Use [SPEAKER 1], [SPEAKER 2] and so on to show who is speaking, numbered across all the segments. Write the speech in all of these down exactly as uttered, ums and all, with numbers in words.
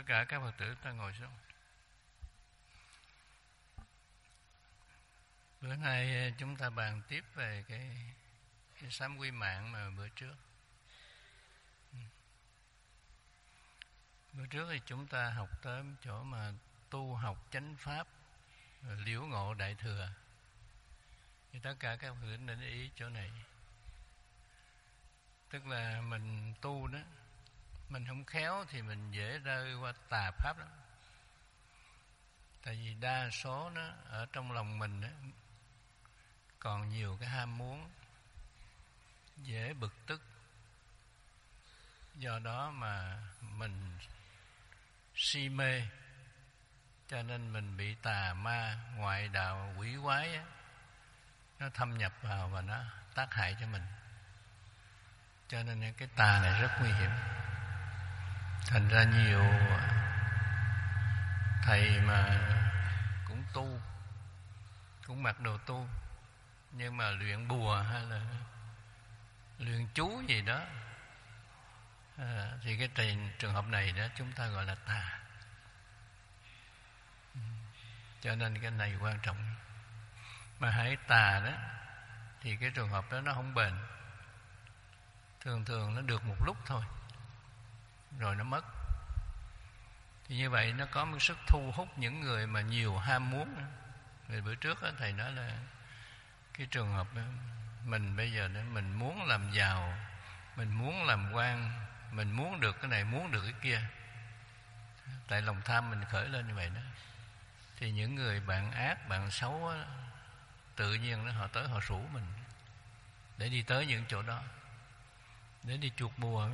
[SPEAKER 1] cả các Phật tử ta ngồi xuống. Bữa nay chúng ta bàn tiếp về cái, cái sám quy mạng mà bữa trước. Bữa trước thì chúng ta học tới chỗ mà tu học chánh pháp, liễu ngộ đại thừa. Thì tất cả các Phật tử nên ý chỗ này. Tức là mình tu đó, mình không khéo thì mình dễ rơi qua tà pháp lắm. Tại vì đa số nó ở trong lòng mình đó, còn nhiều cái ham muốn, dễ bực tức. Do đó mà mình si mê, cho nên mình bị tà ma, ngoại đạo, quỷ quái á, nó thâm nhập vào và nó tác hại cho mình. Cho nên cái tà này rất nguy hiểm. Thành ra nhiều thầy mà cũng tu, cũng mặc đồ tu, nhưng mà luyện bùa hay là luyện chú gì đó, à, thì cái trình, trường hợp này đó chúng ta gọi là tà. Cho nên cái này quan trọng. Mà hãy tà đó thì cái trường hợp đó nó không bền. Thường thường nó được một lúc thôi, rồi nó mất. Thì như vậy nó có một sức thu hút những người mà nhiều ham muốn. Vì bữa trước đó, thầy nói là cái trường hợp đó, mình bây giờ đó, mình muốn làm giàu, mình muốn làm quan, mình muốn được cái này, muốn được cái kia. Tại lòng tham mình khởi lên như vậy đó. Thì những người bạn ác, bạn xấu đó, tự nhiên đó, họ tới họ rủ mình để đi tới những chỗ đó, để đi chuột bùa,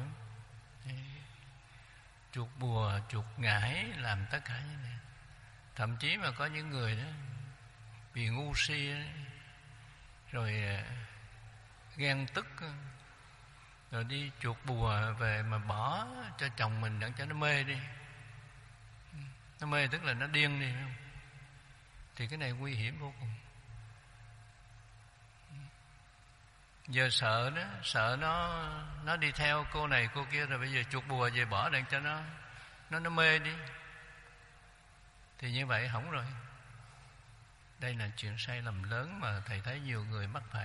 [SPEAKER 1] chuột bùa, chuột ngải, làm tất cả như này. Thậm chí mà có những người đó vì ngu si rồi ghen tức, rồi đi chuột bùa về mà bỏ cho chồng mình để cho nó mê đi. Nó mê tức là nó điên đi, không? Thì cái này nguy hiểm vô cùng. Giờ sợ đó, sợ nó nó đi theo cô này cô kia, rồi bây giờ chuột bùa về bỏ để cho nó nó nó mê đi. Thì như vậy hỏng rồi. Đây là chuyện sai lầm lớn mà thầy thấy nhiều người mắc phải.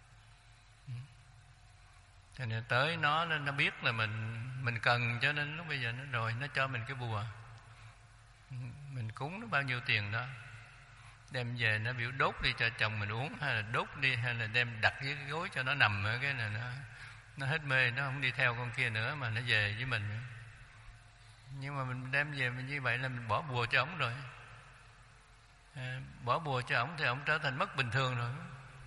[SPEAKER 1] Cho nên tới nó nó biết là mình mình cần, cho nên lúc bây giờ nó rồi nó cho mình cái bùa. Mình cúng nó bao nhiêu tiền đó, đem về nó biểu đốt đi cho chồng mình uống, hay là đốt đi, hay là đem đặt dưới cái gối cho nó nằm ở cái này, nó nó hết mê, nó không đi theo con kia nữa mà nó về với mình. Nhưng mà mình đem về mình như vậy là mình bỏ bùa cho ổng rồi. À, bỏ bùa cho ổng thì ổng trở thành mất bình thường rồi.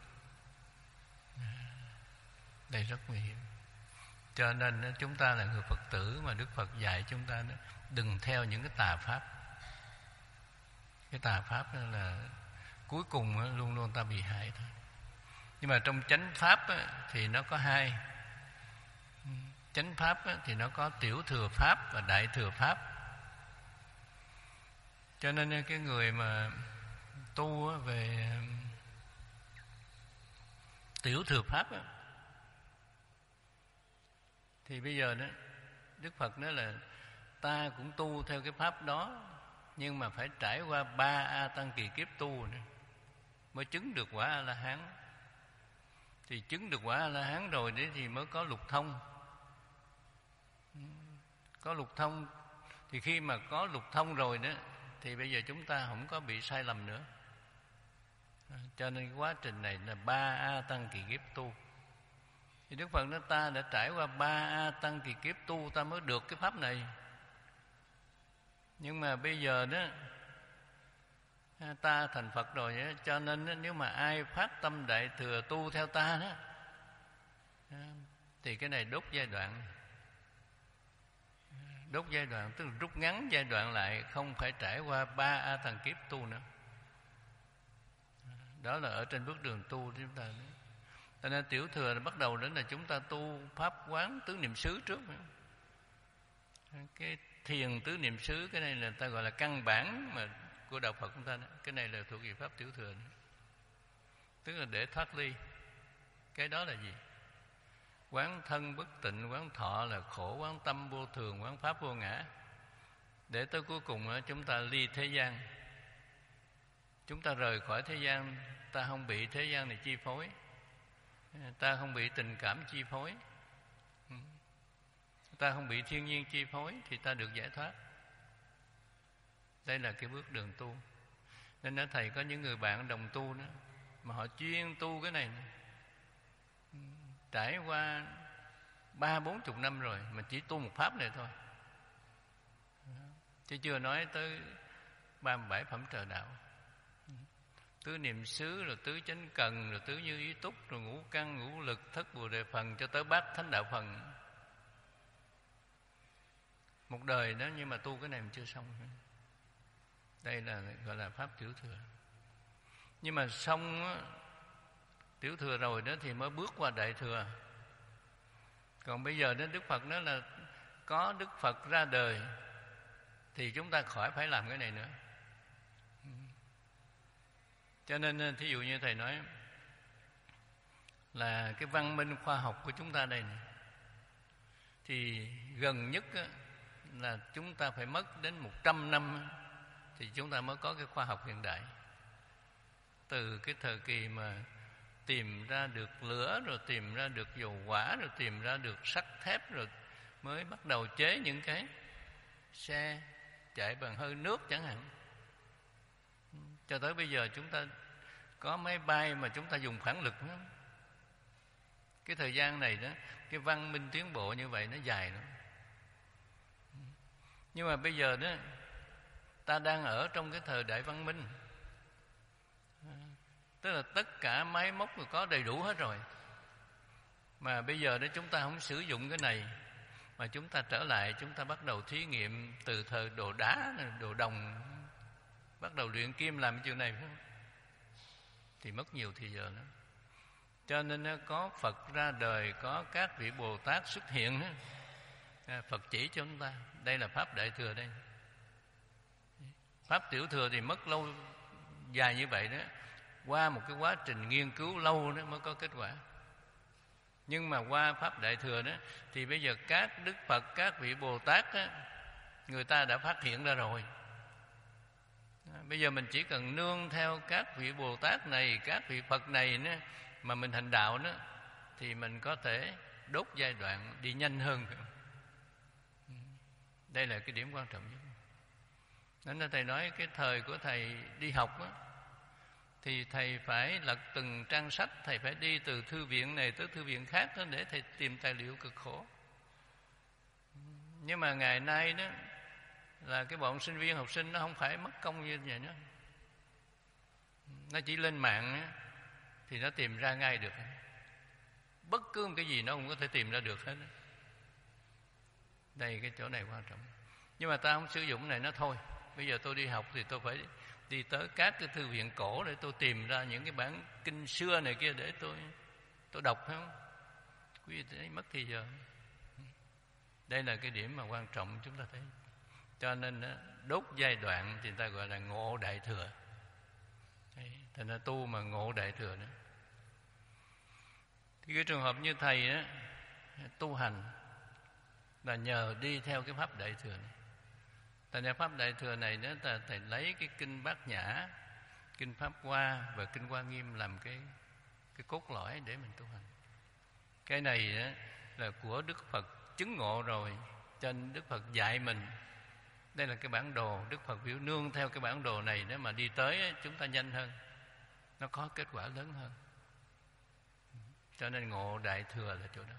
[SPEAKER 1] Đây rất nguy hiểm. Cho nên chúng ta là người Phật tử mà Đức Phật dạy chúng ta đó, đừng theo những cái tà pháp. Cái tà pháp đó là cuối cùng luôn luôn ta bị hại thôi. Nhưng mà trong chánh pháp thì nó có hai. Chánh pháp thì nó có tiểu thừa pháp và đại thừa pháp. Cho nên cái người mà tu về tiểu thừa pháp thì bây giờ đó Đức Phật nói là ta cũng tu theo cái pháp đó, nhưng mà phải trải qua ba a tăng kỳ kiếp tu nữa mới chứng được quả A La Hán. Thì chứng được quả A La Hán rồi đấy thì mới có lục thông. Có lục thông thì khi mà có lục thông rồi đó thì bây giờ chúng ta không có bị sai lầm nữa. Cho nên cái quá trình này là ba a tăng kỳ kiếp tu. Thì Đức Phật nói ta đã trải qua ba a tăng kỳ kiếp tu ta mới được cái pháp này. Nhưng mà bây giờ đó ta thành Phật rồi đó, cho nên nếu mà ai phát tâm đại thừa tu theo ta đó thì cái này đốt giai đoạn. Đốt giai đoạn tức là rút ngắn giai đoạn lại, không phải trải qua ba a tăng kiếp tu nữa. Đó là ở trên bước đường tu chúng ta. Cho nên tiểu thừa là bắt đầu đến là chúng ta tu pháp quán tứ niệm xứ trước. Cái thiền tứ niệm xứ, cái này là ta gọi là căn bản mà của đạo Phật chúng ta đó. Cái này là thuộc về pháp tiểu thừa đó. Tức là để thoát ly. Cái đó là gì? Quán thân bất tịnh, quán thọ là khổ, quán tâm vô thường, quán pháp vô ngã. để tới cuối cùng chúng ta ly thế gian. Chúng ta rời khỏi thế gian, ta không bị thế gian này chi phối, ta không bị tình cảm chi phối, ta không bị thiên nhiên chi phối, thì ta được giải thoát. Đây là cái bước đường tu. Nên đó, thầy có những người bạn đồng tu đó, mà họ chuyên tu cái này, trải qua ba bốn chục năm rồi mà chỉ tu một pháp này thôi, chứ chưa nói tới ba mươi bảy phẩm trợ đạo, tứ niệm xứ, rồi tứ chánh cần, rồi tứ như ý túc, rồi ngũ căn ngũ lực, thất bồ đề phần, cho tới bát thánh đạo phần. Một đời đó, nhưng mà tu cái này mình chưa xong. Đây là gọi là pháp tiểu thừa. Nhưng mà xong á, tiểu thừa rồi đó thì mới bước qua đại thừa. Còn bây giờ đến Đức Phật nói là có Đức Phật ra đời thì chúng ta khỏi phải làm cái này nữa. Cho nên thí dụ như thầy nói là cái văn minh khoa học của chúng ta đây này, thì gần nhất á, là chúng ta phải mất đến một trăm năm thì chúng ta mới có cái khoa học hiện đại. Từ cái thời kỳ mà tìm ra được lửa, rồi tìm ra được dầu hỏa, rồi tìm ra được sắt thép, rồi mới bắt đầu chế những cái xe chạy bằng hơi nước chẳng hạn. Cho tới bây giờ chúng ta có máy bay mà chúng ta dùng phản lực nữa. Cái thời gian này đó, cái văn minh tiến bộ như vậy nó dài lắm. Nhưng mà bây giờ đó, ta đang ở trong cái thời đại văn minh, tức là tất cả máy móc rồi có đầy đủ hết rồi. Mà bây giờ đó chúng ta không sử dụng cái này, mà chúng ta trở lại, chúng ta bắt đầu thí nghiệm từ thời đồ đá, đồ đồng, bắt đầu luyện kim làm cái chuyện này, phải không? Thì mất nhiều thời giờ nữa. Cho nên có Phật ra đời, có các vị Bồ Tát xuất hiện, Phật chỉ cho chúng ta. Đây là pháp đại thừa đây. Pháp tiểu thừa thì mất lâu dài như vậy đó, qua một cái quá trình nghiên cứu lâu đó mới có kết quả. Nhưng mà qua pháp đại thừa đó thì bây giờ các Đức Phật, các vị Bồ Tát đó, người ta đã phát hiện ra rồi. Bây giờ mình chỉ cần nương theo các vị Bồ Tát này, các vị Phật này nữa, mà mình hành đạo đó, thì mình có thể đốt giai đoạn đi nhanh hơn. Đây là cái điểm quan trọng nhất. Nên là thầy nói cái thời của thầy đi học đó, thì thầy phải lật từng trang sách, thầy phải đi từ thư viện này tới thư viện khác đó để thầy tìm tài liệu, cực khổ. Nhưng mà ngày nay đó là cái bọn sinh viên, học sinh nó không phải mất công như vậy nữa. Nó chỉ lên mạng đó, thì nó tìm ra ngay được. Bất cứ một cái gì nó cũng có thể tìm ra được hết. Đây cái chỗ này quan trọng. Nhưng mà ta không sử dụng này, nó thôi. Bây giờ tôi đi học thì tôi phải đi tới các cái thư viện cổ để tôi tìm ra những cái bản kinh xưa này kia để tôi tôi đọc, phải không? Quý vị thấy mất thì giờ. Đây là cái điểm mà quan trọng chúng ta thấy. Cho nên đốt giai đoạn thì người ta gọi là ngộ đại thừa. Thành ra tu mà ngộ đại thừa nữa. Thì cái trường hợp như thầy đó, tu hành là nhờ đi theo cái pháp đại thừa này. Tại ra pháp đại thừa này đó, ta thầy lấy cái kinh Bát Nhã, kinh Pháp Hoa và kinh Hoa Nghiêm làm cái cái cốt lõi để mình tu hành. Cái này đó là của Đức Phật chứng ngộ rồi, cho nên Đức Phật dạy mình. Đây là cái bản đồ, Đức Phật biểu nương theo cái bản đồ này để mà đi tới chúng ta nhanh hơn, nó có kết quả lớn hơn. Cho nên ngộ đại thừa là chỗ đó.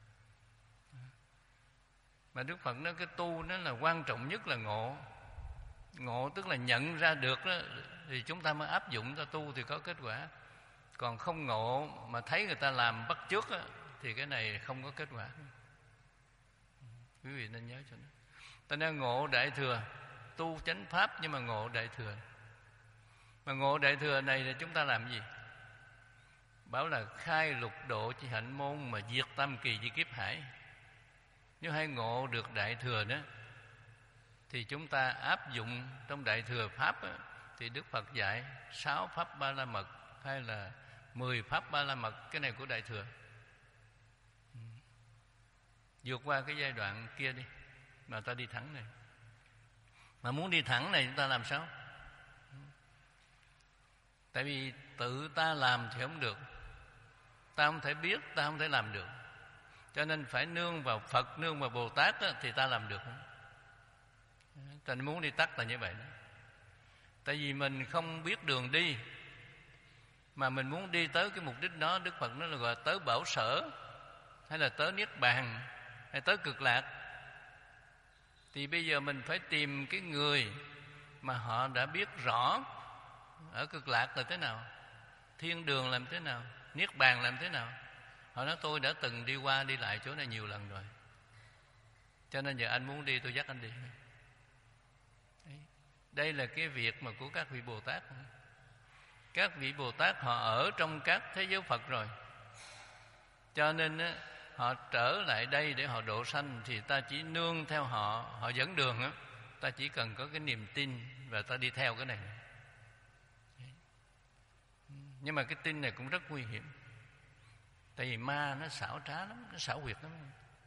[SPEAKER 1] Mà Đức Phật nói cái tu nó là quan trọng nhất là ngộ. Ngộ tức là nhận ra được đó, thì chúng ta mới áp dụng ra tu thì có kết quả. Còn không ngộ mà thấy người ta làm bắt chước đó, thì cái này không có kết quả. Quý vị nên nhớ cho nó. Ta nói ngộ đại thừa, tu chánh pháp nhưng mà ngộ đại thừa. Mà ngộ đại thừa này là chúng ta làm gì? Bảo là khai lục độ chi hạnh môn mà diệt tam kỳ chi kiếp hải. Nếu hay ngộ được đại thừa đó thì chúng ta áp dụng trong đại thừa pháp đó, thì Đức Phật dạy sáu pháp ba la mật hay là mười pháp ba la mật, cái này của đại thừa. Vượt qua cái giai đoạn kia đi mà ta đi thẳng này. Mà muốn đi thẳng này chúng ta làm sao? Tại vì tự ta làm thì không được, ta không thể biết, ta không thể làm được. Cho nên phải nương vào Phật, nương vào Bồ Tát đó, thì ta làm được. Ta muốn đi tắt là như vậy đó. Tại vì mình không biết đường đi, mà mình muốn đi tới cái mục đích đó, Đức Phật nói là gọi là tới Bảo Sở, hay là tới Niết Bàn, hay tới Cực Lạc. Thì bây giờ mình phải tìm cái người mà họ đã biết rõ ở Cực Lạc là thế nào, thiên đường làm thế nào, Niết Bàn làm thế nào. Họ nói tôi đã từng đi qua đi lại chỗ này nhiều lần rồi, cho nên giờ anh muốn đi tôi dắt anh đi. Đấy. Đây là cái việc mà của các vị Bồ Tát. Các vị Bồ Tát họ ở trong các thế giới Phật rồi, cho nên á, họ trở lại đây để họ độ sanh, thì ta chỉ nương theo họ, họ dẫn đường á, ta chỉ cần có cái niềm tin và ta đi theo cái này. Nhưng mà cái tin này cũng rất nguy hiểm, tại vì ma nó xảo trá lắm, nó xảo quyệt lắm.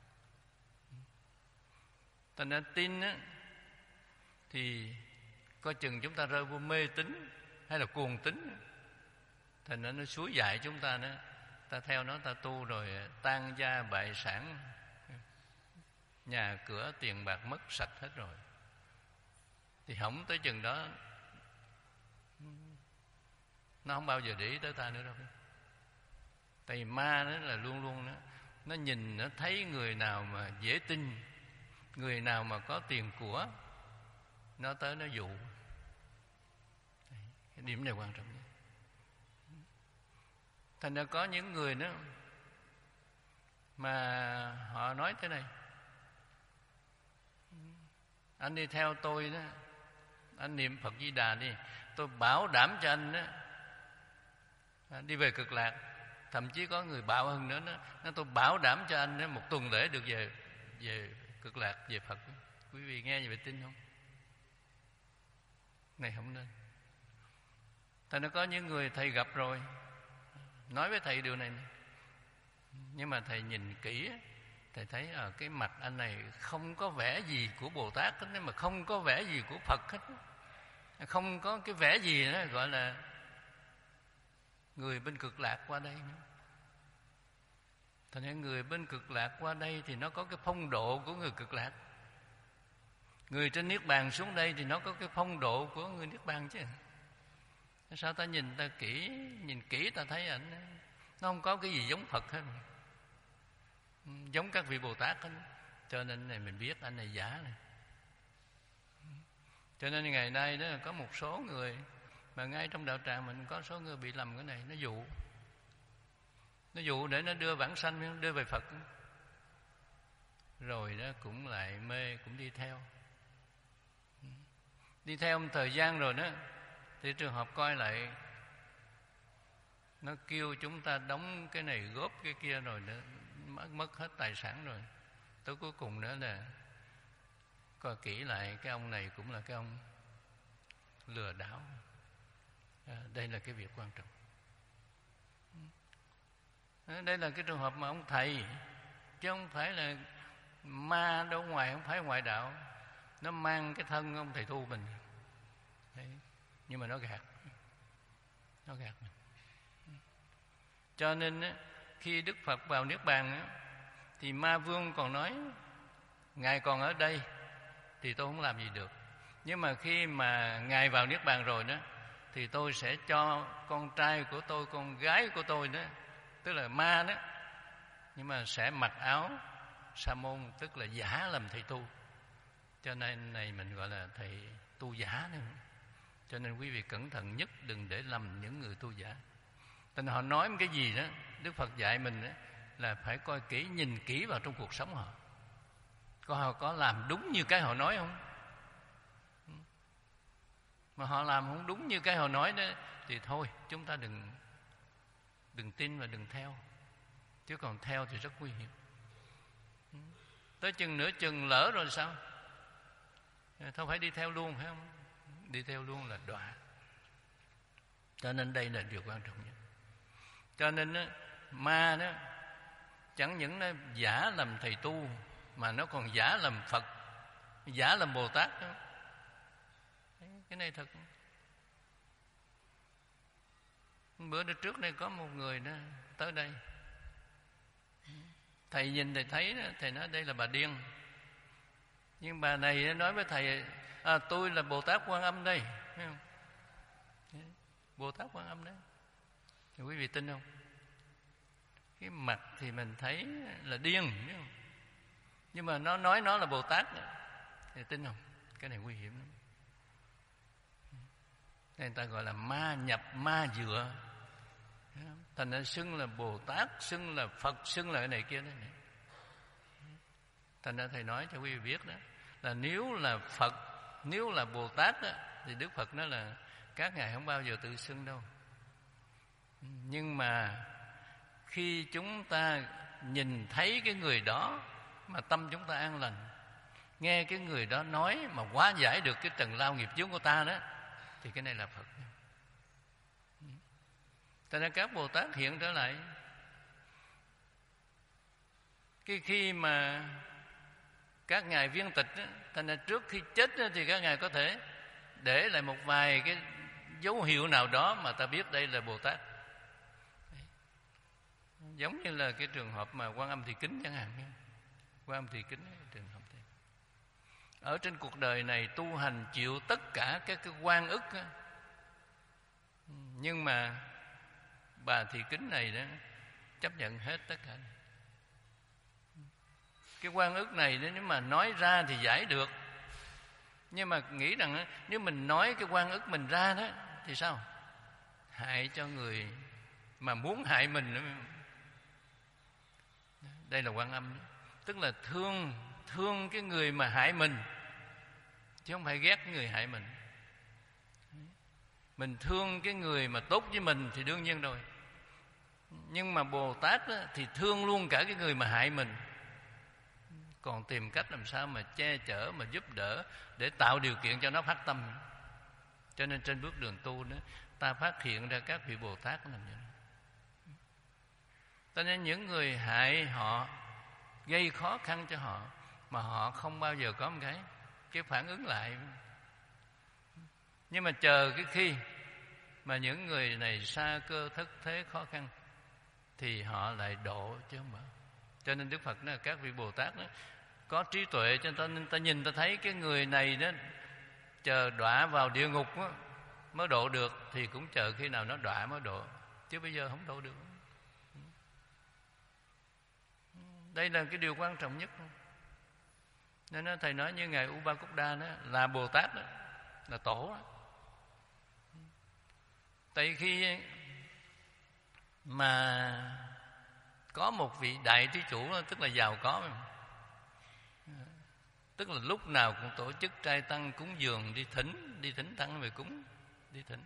[SPEAKER 1] Thành ra tin á, thì coi chừng chúng ta rơi vô mê tín hay là cuồng tín, thành ra nó suối dạy chúng ta nữa. Ta theo nó ta tu rồi tan gia bại sản, nhà cửa tiền bạc mất sạch hết rồi, thì hỏng tới chừng đó nó không bao giờ để ý tới ta nữa đâu. Tại vì ma nó là luôn luôn nó, nó nhìn, nó thấy người nào mà dễ tin, người nào mà có tiền của, nó tới nó dụ. Cái điểm này quan trọng nhất. Thành ra có những người đó mà họ nói thế này: anh đi theo tôi đó, anh niệm Phật Di Đà đi, tôi bảo đảm cho anh đó đi về Cực Lạc. Thậm chí có người bạo hơn nữa, nó, nó tôi bảo đảm cho anh đó, một tuần lễ được về về Cực Lạc, về Phật. Quý vị nghe như vậy tin không? Này không nên. Thành ra có những người thầy gặp rồi, nói với thầy điều này, này. Nhưng mà thầy nhìn kỹ, thầy thấy ở cái mặt anh này không có vẻ gì của Bồ Tát hết, mà không có vẻ gì của Phật hết, không có cái vẻ gì đó gọi là người bên Cực Lạc qua đây nữa. Thành ra người bên Cực Lạc qua đây thì nó có cái phong độ của người Cực Lạc, người trên Niết Bàn xuống đây thì nó có cái phong độ của người Niết Bàn chứ. Sao ta nhìn ta kỹ, nhìn kỹ ta thấy ảnh nó không có cái gì giống Phật hết, giống các vị Bồ Tát hết. Cho nên này mình biết anh này giả này. Cho nên ngày nay đó có một số người mà ngay trong đạo tràng mình có số người bị lầm cái này, nó dụ, nó dụ để nó đưa vãng sanh, đưa về Phật, rồi đó cũng lại mê, cũng đi theo. Đi theo một thời gian rồi đó, thì trường hợp coi lại, nó kêu chúng ta đóng cái này góp cái kia, rồi nó mất, mất hết tài sản rồi. Tới cuối cùng nữa là coi kỹ lại, cái ông này cũng là cái ông lừa đảo. À, đây là cái việc quan trọng. À, đây là cái trường hợp mà ông thầy, chứ không phải là ma đâu ngoài, không phải ngoại đạo. Nó mang cái thân ông thầy tu mình. Đấy. Nhưng mà nó gạt, nó gạt mình. Cho nên á, khi Đức Phật vào Niết Bàn á, thì Ma Vương còn nói: Ngài còn ở đây thì tôi không làm gì được, nhưng mà khi mà Ngài vào Niết Bàn rồi đó, thì tôi sẽ cho con trai của tôi, con gái của tôi đó, tức là ma đó, nhưng mà sẽ mặc áo sa môn, tức là giả làm thầy tu. Cho nên này mình gọi là thầy tu giả nữa. Cho nên quý vị cẩn thận nhất, đừng để lầm những người tu giả. Nên họ nói một cái gì đó, Đức Phật dạy mình đó, là phải coi kỹ, nhìn kỹ vào trong cuộc sống họ, coi họ có làm đúng như cái họ nói không. Mà họ làm không đúng như cái họ nói đó, thì thôi chúng ta đừng đừng tin và đừng theo. Chứ còn theo thì rất nguy hiểm. Tới chừng nửa chừng lỡ rồi sao? Thôi phải đi theo luôn, phải không? Đi theo luôn là đọa. Cho nên đây là điều quan trọng nhất. Cho nên đó, ma đó chẳng những nó giả làm thầy tu, mà nó còn giả làm Phật, giả làm Bồ Tát đó. Cái này thật. Bữa đó trước đây có một người đó tới đây, thầy nhìn thầy thấy đó, thầy nói đây là bà điên. Nhưng bà này nói với thầy, à, tôi là Bồ Tát Quan Âm đây, thấy không? Bồ Tát Quan Âm đấy. Thì quý vị tin không? Cái mặt thì mình thấy là điên, biết không? Nhưng mà nó nói nó là Bồ Tát thì tin không? Cái này nguy hiểm lắm. Người ta gọi là ma nhập ma dựa. Thành ra xưng là Bồ Tát, xưng là Phật, xưng là cái này kia đấy. Thành ra thầy nói cho quý vị biết đó, là nếu là Phật, nếu là Bồ Tát đó, thì Đức Phật nói là các ngài không bao giờ tự xưng đâu. Nhưng mà khi chúng ta nhìn thấy cái người đó mà tâm chúng ta an lành, nghe cái người đó nói mà hóa giải được cái trần lao nghiệp chướng của ta đó, thì cái này là Phật. Cho nên các Bồ Tát hiện trở lại, cái khi mà các ngài viên tịch đó, thành ra trước khi chết đó, thì các ngài có thể để lại một vài cái dấu hiệu nào đó mà ta biết đây là Bồ Tát. Giống như là cái trường hợp mà Quan Âm Thị Kính chẳng hạn. Quan Âm Thị Kính trường hợp này. Ở trên cuộc đời này tu hành chịu tất cả các cái oan ức đó. Nhưng mà bà Thị Kính này đó chấp nhận hết tất cả này. Cái oan ức này nếu mà nói ra thì giải được. Nhưng mà nghĩ rằng nếu mình nói cái oan ức mình ra đó thì sao? Hại cho người mà muốn hại mình nữa. Đây là Quan Âm đó. Tức là thương thương cái người mà hại mình, chứ không phải ghét cái người hại mình. Mình thương cái người mà tốt với mình thì đương nhiên rồi. Nhưng mà Bồ Tát đó, thì thương luôn cả cái người mà hại mình, còn tìm cách làm sao mà che chở, mà giúp đỡ để tạo điều kiện cho nó phát tâm. Cho nên trên bước đường tu đó, ta phát hiện ra các vị Bồ Tát làm như đó. Cho nên những người hại họ, gây khó khăn cho họ, mà họ không bao giờ có một cái cái phản ứng lại. Nhưng mà chờ cái khi mà những người này xa cơ thất thế khó khăn thì họ lại độ, chứ không phải. Cho nên Đức Phật nói các vị Bồ Tát đó có trí tuệ, cho nên ta nhìn ta thấy cái người này đó chờ đọa vào địa ngục đó, mới độ được, thì cũng chờ khi nào nó đọa mới độ, chứ bây giờ không độ được. Đây là cái điều quan trọng nhất. Nên đó, thầy nói như ngài Upa-Khuddha đó là Bồ Tát đó, là tổ đó. Tại khi mà có một vị đại thí chủ đó, tức là giàu có, tức là lúc nào cũng tổ chức trai tăng cúng dường, đi thỉnh đi thỉnh tăng về cúng, đi thỉnh.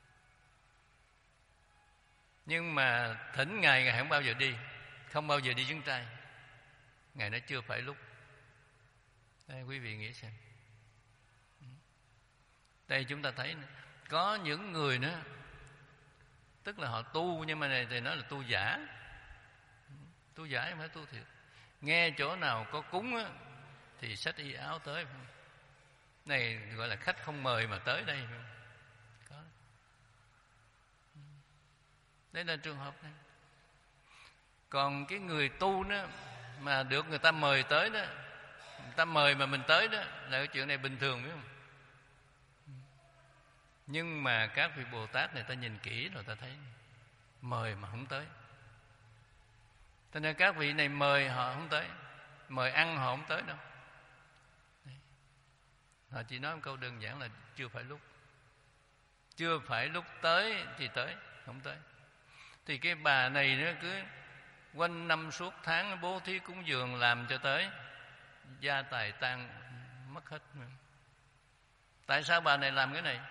[SPEAKER 1] Nhưng mà thỉnh ngài ngài không bao giờ đi, không bao giờ đi chứng trai. Ngài nói chưa phải lúc. Đây quý vị nghĩ xem. Đây chúng ta thấy có những người nữa, tức là họ tu, nhưng mà này thì nói là tu giả. Tu giả không phải tu thiệt. Nghe chỗ nào có cúng á, thì xách y áo tới. Này gọi là khách không mời mà tới đây. Có. Đây là trường hợp này. Còn cái người tu đó mà được người ta mời tới đó, người ta mời mà mình tới đó, là cái chuyện này bình thường, biết không? Nhưng mà các vị Bồ Tát này ta nhìn kỹ rồi ta thấy mời mà không tới. Cho nên các vị này mời họ không tới, mời ăn họ không tới đâu. Họ chỉ nói một câu đơn giản là chưa phải lúc. Chưa phải lúc tới thì tới, không tới. Thì cái bà này nó cứ quanh năm suốt tháng bố thí cúng dường làm cho tới gia tài tan mất hết. Tại sao bà này làm cái này?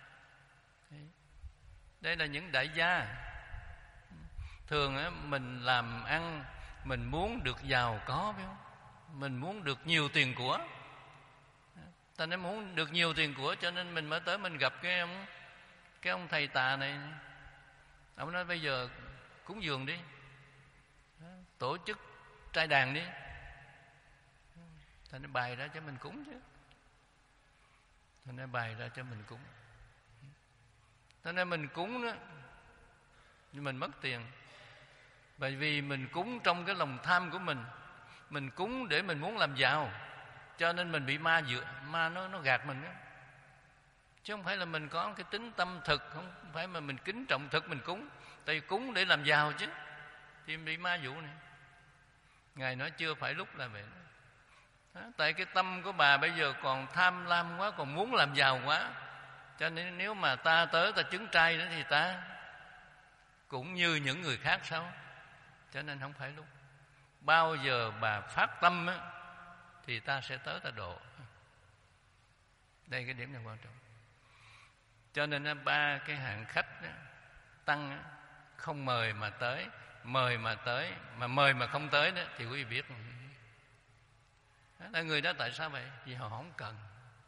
[SPEAKER 1] Đây là những đại gia. Thường á, mình làm ăn, mình muốn được giàu có, biết không? Mình muốn được nhiều tiền của. Ta nói muốn được nhiều tiền của, cho nên mình mới tới mình gặp cái ông cái ông thầy tà này. Ông nói bây giờ cúng dường đi, tổ chức trai đàn đi, ta nói bày ra cho mình cúng chứ. Cho nên bày ra cho mình cúng. Cho nên mình cúng đó, nhưng mình mất tiền. Bởi vì mình cúng trong cái lòng tham của mình. Mình cúng để mình muốn làm giàu, cho nên mình bị ma dựa, ma nó nó gạt mình đó. Chứ không phải là mình có cái tính tâm thực, không phải mà mình kính trọng thực mình cúng. Tại vì cúng để làm giàu chứ, thì bị ma dụ này. Ngài nói chưa phải lúc là vậy đó. Tại cái tâm của bà bây giờ còn tham lam quá, còn muốn làm giàu quá. Cho nên nếu mà ta tới ta chứng trai đó thì ta cũng như những người khác sao? Cho nên không phải lúc. Bao giờ bà phát tâm á, thì ta sẽ tới ta độ. Đây cái điểm này quan trọng. Cho nên ba cái hạng khách đó, tăng đó, không mời mà tới, mời mà tới, mà mời mà không tới đó thì quý vị biết. Đó, người đó tại sao vậy? Vì họ không cần.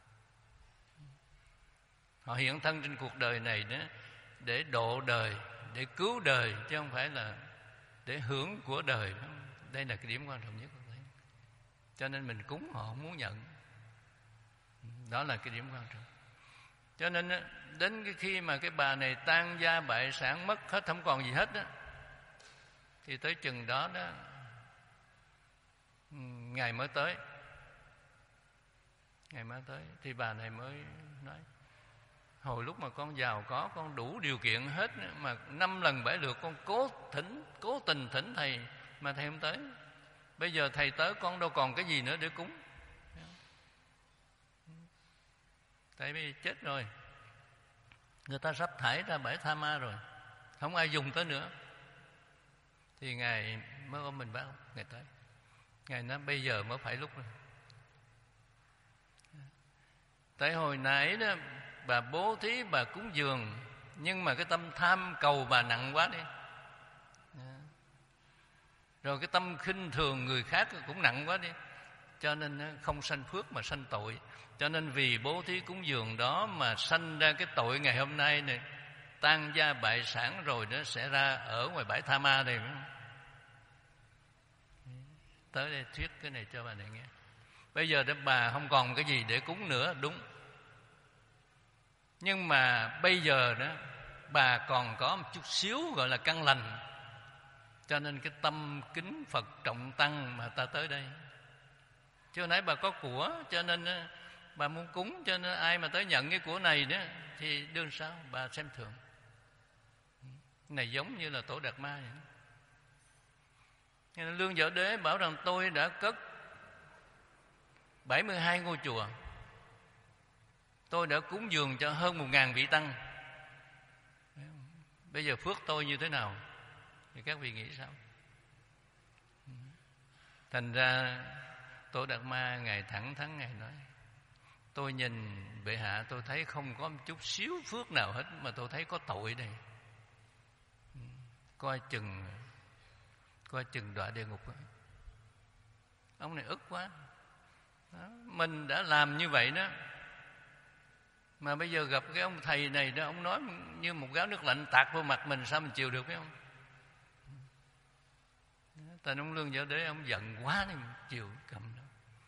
[SPEAKER 1] Họ hiện thân trên cuộc đời này đó để độ đời, để cứu đời, chứ không phải là để hưởng của đời. Đây là cái điểm quan trọng nhất. Cho nên mình cúng họ không muốn nhận. Đó là cái điểm quan trọng. Cho nên đến cái khi mà cái bà này tan gia bại sản, mất hết, không còn gì hết đó, thì tới chừng đó đó Ngài mới tới. Ngài mới tới thì bà này mới nói: hồi lúc mà con giàu có, con đủ điều kiện hết, mà năm lần bảy lượt con cố thỉnh, cố tình thỉnh thầy mà thầy không tới. Bây giờ thầy tới, con đâu còn cái gì nữa để cúng. Tại vì chết rồi, người ta sắp thải ra bãi Tha Ma rồi, không ai dùng tới nữa. Thì Ngài mới ôm mình báo, Ngài tới. Ngài nói bây giờ mới phải lúc rồi. Tại hồi nãy đó bà bố thí, bà cúng dường, nhưng mà cái tâm tham cầu bà nặng quá đi. Rồi cái tâm khinh thường người khác cũng nặng quá đi. Cho nên không sanh phước mà sanh tội. Cho nên vì bố thí cúng dường đó mà sanh ra cái tội ngày hôm nay này, tan gia bại sản, rồi nó sẽ ra ở ngoài bãi Tha Ma này. Tới đây thuyết cái này cho bà này nghe. Bây giờ đó bà không còn cái gì để cúng nữa, đúng. Nhưng mà bây giờ đó bà còn có một chút xíu gọi là căn lành. Cho nên cái tâm kính Phật trọng tăng mà ta tới đây. Chứ hồi nãy bà có của, cho nên bà muốn cúng, cho nên ai mà tới nhận cái của này đó thì đương sao bà xem thường. Này giống như là Tổ Đạt Ma vậy. Nên Lương Võ Đế bảo rằng tôi đã cất bảy mươi hai ngôi chùa, tôi đã cúng dường cho hơn một ngàn vị tăng. Bây giờ phước tôi như thế nào thì các vị nghĩ sao? Thành ra Tổ Đạt Ma Ngài thẳng thắn Ngài nói: tôi nhìn bệ hạ, tôi thấy không có một chút xíu phước nào hết, mà tôi thấy có tội đây. Coi chừng Coi chừng đọa địa ngục. Ông này ức quá đó. Mình đã làm như vậy đó, mà bây giờ gặp cái ông thầy này đó, ông nói như một gáo nước lạnh tạt vào mặt mình, sao mình chịu được, phải không? Tại ông Lương Võ Đế ông giận quá nên chịu cầm đó.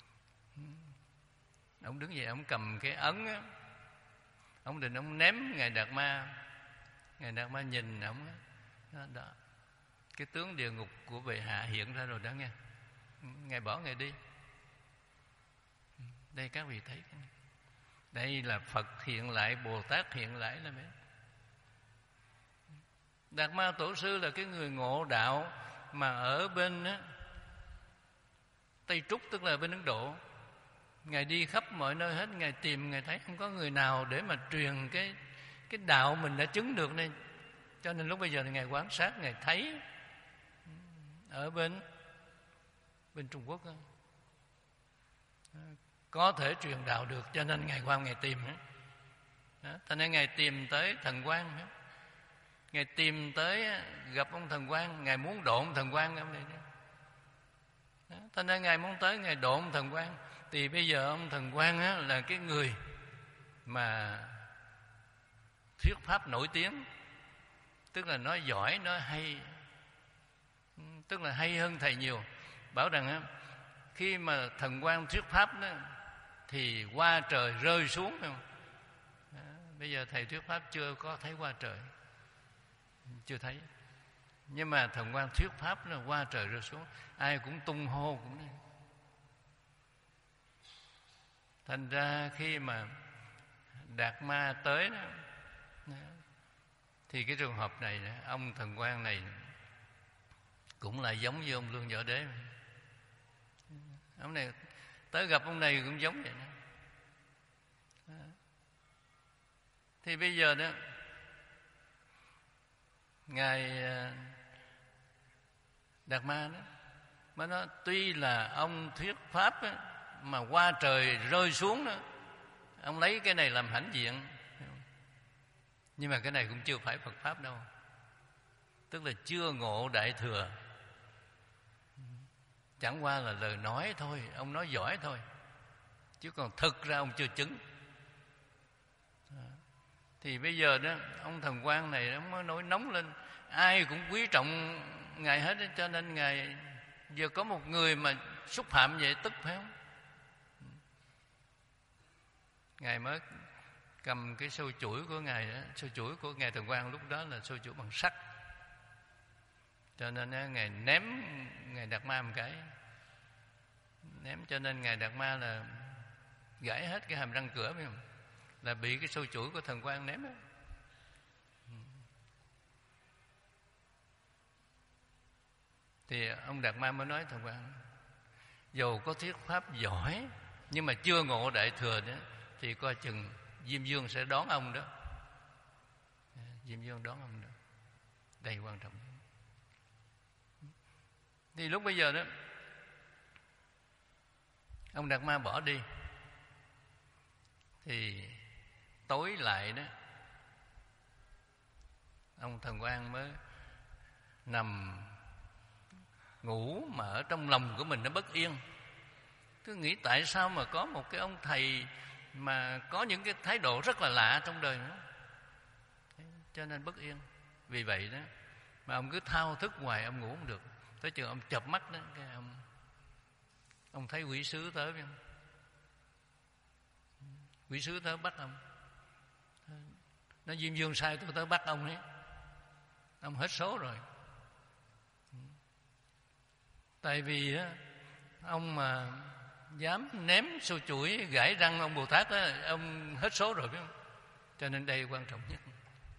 [SPEAKER 1] Ông đứng dậy, ông cầm cái ấn á, ông định ông ném Ngài Đạt Ma. Ngài Đạt Ma nhìn ông đó, đó, cái tướng địa ngục của bệ hạ hiện ra rồi đó nghe. Ngài bỏ Ngài đi. Đây các vị thấy, đây là Phật hiện lại, Bồ Tát hiện lại là vậy. Đạt Ma Tổ sư là cái người ngộ đạo mà ở bên á, Tây Trúc, tức là bên Ấn Độ. Ngài đi khắp mọi nơi hết, Ngài tìm, Ngài thấy không có người nào để mà truyền cái cái đạo mình đã chứng được nên. Cho nên lúc bây giờ thì Ngài quan sát, Ngài thấy ở bên bên Trung Quốc đó, có thể truyền đạo được, cho nên Ngài qua Ngài tìm đó. Đó, thành nên Ngài tìm tới Thần Quang đó. Ngài tìm tới gặp ông Thần Quang, Ngài muốn độ ông Thần Quang ông này đó. Đó, thành nên Ngài muốn tới Ngài độ ông Thần Quang. Thì bây giờ ông Thần Quang á, là cái người mà thuyết pháp nổi tiếng, tức là nói giỏi, nói hay, tức là hay hơn thầy nhiều. Bảo rằng á, khi mà Thần Quang thuyết pháp đó thì hoa trời rơi xuống, Bây giờ thầy thuyết pháp chưa có thấy qua trời, chưa thấy. Nhưng mà Thần Quang thuyết pháp là qua trời rơi xuống, ai cũng tung hô cũng này. Thành ra khi mà Đạt Ma tới đó, thì cái trường hợp này ông Thần Quang này cũng là giống như ông Lương Võ Đế. Ông này tới gặp ông này cũng giống vậy đó. Thì bây giờ đó, ngài Đạt Ma đó mà nó tuy là ông thuyết pháp đó, mà qua trời rơi xuống đó, ông lấy cái này làm hãnh diện, nhưng mà cái này cũng chưa phải Phật pháp đâu, tức là chưa ngộ Đại Thừa. Chẳng qua là lời nói thôi, ông nói giỏi thôi, chứ còn thực ra ông chưa chứng. Thì bây giờ đó, ông Thần Quang này ông mới nổi nóng lên, ai cũng quý trọng ngài hết, cho nên ngài giờ có một người mà xúc phạm vậy tức, phải không? Ngài mới cầm cái sâu chuỗi của ngài đó, sâu chuỗi của ngài Thần Quang lúc đó là sâu chuỗi bằng sắt, cho nên đó, ngài ném ngài Đạt Ma một cái, ném cho nên ngài Đạt Ma là gãy hết cái hàm răng cửa, phải không? Là bị cái sâu chuỗi của Thần Quang ném đó. Thì ông Đạt Ma mới nói Thần Quang, dầu có thuyết pháp giỏi nhưng mà chưa ngộ Đại Thừa đó, thì coi chừng Diêm Vương sẽ đón ông đó. Diêm Vương đón ông đó, đây quan trọng. Thì lúc bây giờ đó, ông Đạt Ma bỏ đi, thì tối lại đó, ông Thần Quang mới nằm ngủ mà ở trong lòng của mình nó bất yên. Cứ nghĩ tại sao mà có một cái ông thầy mà có những cái thái độ rất là lạ trong đời nữa, cho nên bất yên. Vì vậy đó mà ông cứ thao thức hoài, ông ngủ không được. Tới chừng ông chợp mắt đó, cái ông ông thấy quỷ sứ tới, phải không? Quỷ sứ tới bắt ông, nó Diêm Vương sai tôi tới bắt ông ấy. Ông hết số rồi. Tại vì á, ông mà dám ném sâu chuỗi gãy răng ông Bồ Tát á, ông hết số rồi, phải không? Cho nên đây quan trọng nhất,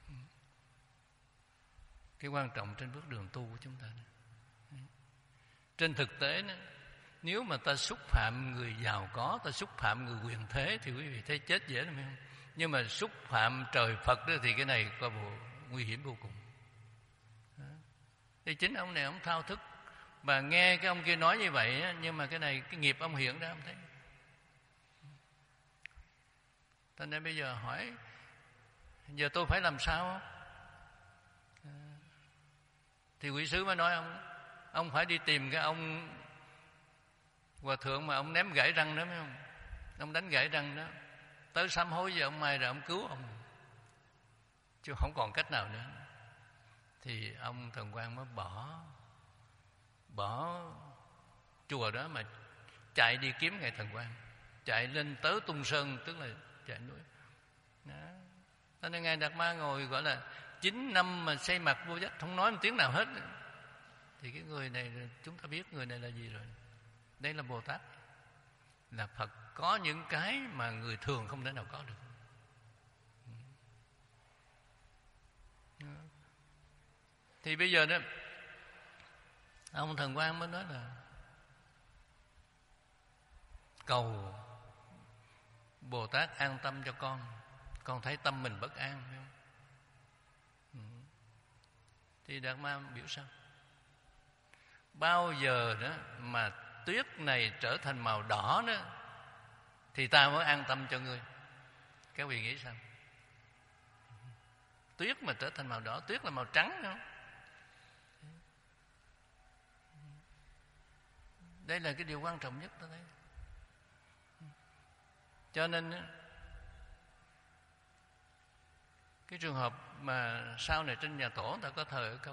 [SPEAKER 1] cái quan trọng trên bước đường tu của chúng ta. Trên thực tế đó, nếu mà ta xúc phạm người giàu có, ta xúc phạm người quyền thế, thì quý vị thấy chết dễ lắm, phải không? Nhưng mà xúc phạm trời Phật đó, thì cái này có bộ nguy hiểm vô cùng. Đó. Thì chính ông này ông thao thức và nghe cái ông kia nói như vậy á, nhưng mà cái này cái nghiệp ông hiện ra ông thấy. Cho nên bây giờ hỏi, giờ tôi phải làm sao? Thì quỷ sứ mới nói ông, ông phải đi tìm cái ông hòa thượng mà ông ném gãy răng đó, phải không? Ông đánh gãy răng đó, tới sám hối với ông, may rồi ông cứu ông, chứ không còn cách nào nữa. Thì ông Thần Quang mới bỏ bỏ chùa đó mà chạy đi kiếm ngài Thần Quang, chạy lên tới Tung Sơn, tức là chạy núi đó. Cho nên ngài Đạt Ma ngồi gọi là chín năm mà xây mặt vô vách, không nói một tiếng nào hết. Thì cái người này chúng ta biết người này là gì rồi. Đây là Bồ Tát, là Phật có những cái mà người thường không thể nào có được. Thì bây giờ đó, ông Thần Quang mới nói là cầu Bồ Tát an tâm cho con, con thấy tâm mình bất an, phải không? Thì Đạt Ma biểu sao? Bao giờ đó mà tuyết này trở thành màu đỏ đó, thì ta mới an tâm cho ngươi. Các vị nghĩ sao? Tuyết mà trở thành màu đỏ, tuyết là màu trắng, không? Đây là cái điều quan trọng nhất tôi thấy. Cho nên cái trường hợp mà sau này trên nhà tổ ta có thờ ở câu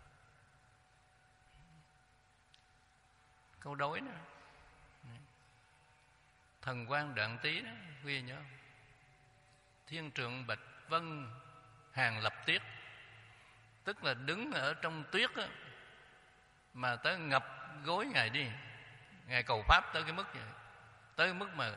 [SPEAKER 1] câu đối nữa, Thần Quang Đoạn Tý đó, quý vị nhớ không? Thiên trượng bạch vân hàng lập tiết, tức là đứng ở trong tuyết á, mà tới ngập gối Ngài đi. Ngài cầu Pháp tới cái mức vậy, tới cái mức mà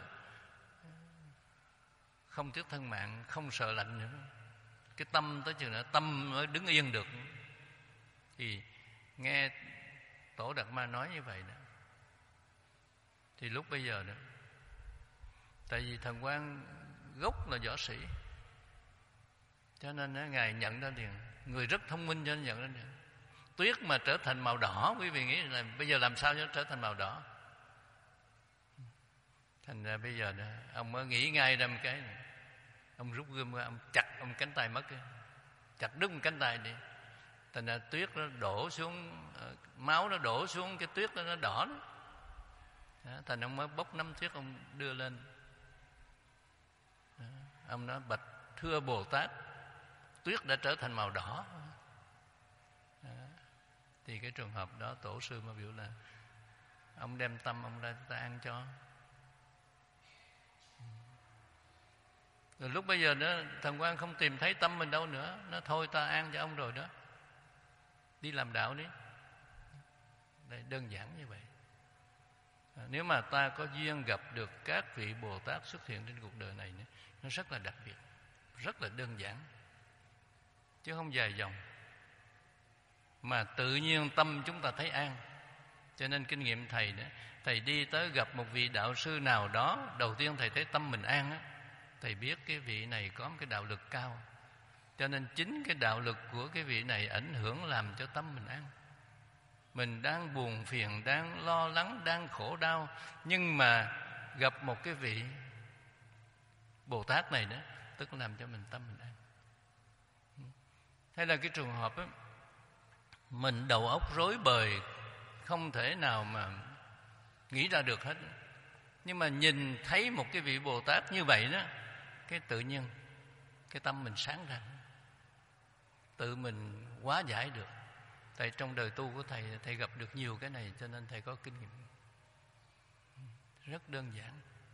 [SPEAKER 1] không tiếc thân mạng, không sợ lạnh nữa. Cái tâm tới chừng đó tâm mới đứng yên được. Thì nghe Tổ Đạt Ma nói như vậy đó, thì lúc bây giờ đó, tại vì Thần Quang gốc là võ sĩ, cho nên đó, Ngài nhận ra liền. Người rất thông minh cho nên nhận ra liền. Tuyết mà trở thành màu đỏ, quý vị nghĩ là bây giờ làm sao cho nó trở thành màu đỏ? Thành ra bây giờ đó, ông mới nghĩ ngay ra một cái này. Ông rút gươm ra, ông chặt ông cánh tay mất, chặt đứt một cánh tay đi. Thành ra tuyết nó đổ xuống, máu nó đổ xuống cái tuyết đó, nó đỏ đó. Đó, thành ông mới bốc nắm tuyết ông đưa lên. Đó, ông nói bạch thưa Bồ Tát, tuyết đã trở thành màu đỏ. Đó, thì cái trường hợp đó Tổ sư mới biểu là ông đem tâm ông ra ta ăn cho. Rồi lúc bây giờ nữa Thần Quang không tìm thấy tâm mình đâu nữa, nó thôi ta ăn cho ông rồi đó, đi làm đạo đi. Đây, đơn giản như vậy. À, nếu mà ta có duyên gặp được các vị Bồ Tát xuất hiện trên cuộc đời này, nó rất là đặc biệt, rất là đơn giản, chứ không dài dòng, mà tự nhiên tâm chúng ta thấy an. Cho nên kinh nghiệm thầy đó, thầy đi tới gặp một vị đạo sư nào đó, đầu tiên thầy thấy tâm mình an á, thầy biết cái vị này có một cái đạo lực cao. Cho nên chính cái đạo lực của cái vị này ảnh hưởng làm cho tâm mình an. Mình đang buồn phiền, đang lo lắng, đang khổ đau, nhưng mà gặp một cái vị Bồ Tát này đó, tức là làm cho mình tâm mình an. Hay là cái trường hợp đó, mình đầu óc rối bời, không thể nào mà nghĩ ra được hết, nhưng mà nhìn thấy một cái vị Bồ Tát như vậy đó, cái tự nhiên cái tâm mình sáng ra, tự mình hóa giải được. Tại trong đời tu của thầy, thầy gặp được nhiều cái này, cho nên thầy có kinh nghiệm. Rất đơn giản.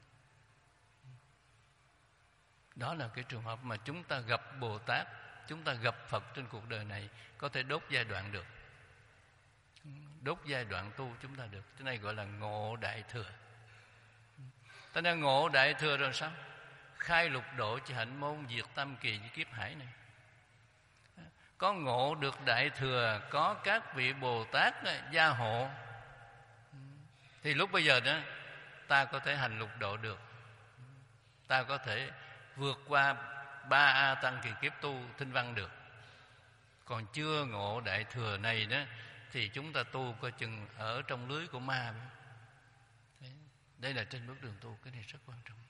[SPEAKER 1] Đó là cái trường hợp mà chúng ta gặp Bồ Tát, chúng ta gặp Phật trên cuộc đời này, có thể đốt giai đoạn được. Đốt giai đoạn tu chúng ta được. Cái này gọi là ngộ đại thừa. Ta đang ngộ đại thừa rồi sao? Khai lục độ chỉ hạnh môn, diệt tam kỳ với kiếp hải này. Có ngộ được đại thừa, có các vị Bồ Tát gia hộ, thì lúc bây giờ đó ta có thể hành lục độ được, ta có thể vượt qua ba a tăng kỳ kiếp tu thinh văn được. Còn chưa ngộ đại thừa này đó thì chúng ta tu coi chừng ở trong lưới của ma. Đấy, đây là trên bước đường tu, cái này rất quan trọng.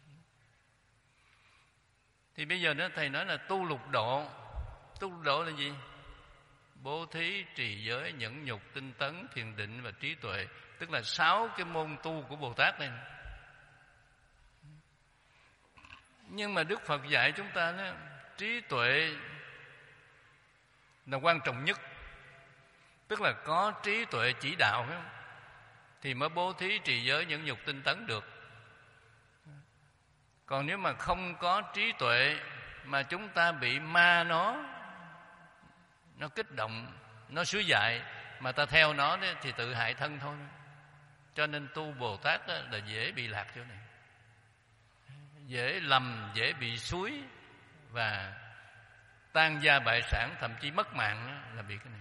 [SPEAKER 1] Thì bây giờ đó thầy nói là tu lục độ. Tu lục độ là gì? Bố thí, trì giới, nhẫn nhục, tinh tấn, thiền định và trí tuệ. Tức là sáu cái môn tu của Bồ Tát này. Nhưng mà Đức Phật dạy chúng ta đó, trí tuệ là quan trọng nhất. Tức là có trí tuệ chỉ đạo phải không? Thì mới bố thí, trì giới, nhẫn nhục, tinh tấn được. Còn nếu mà không có trí tuệ mà chúng ta bị ma nó nó kích động, nó suối dại, mà ta theo nó đó, thì tự hại thân thôi. Cho nên tu Bồ Tát đó là dễ bị lạc chỗ này, dễ lầm, dễ bị suối và tan gia bại sản, thậm chí mất mạng đó, là bị cái này.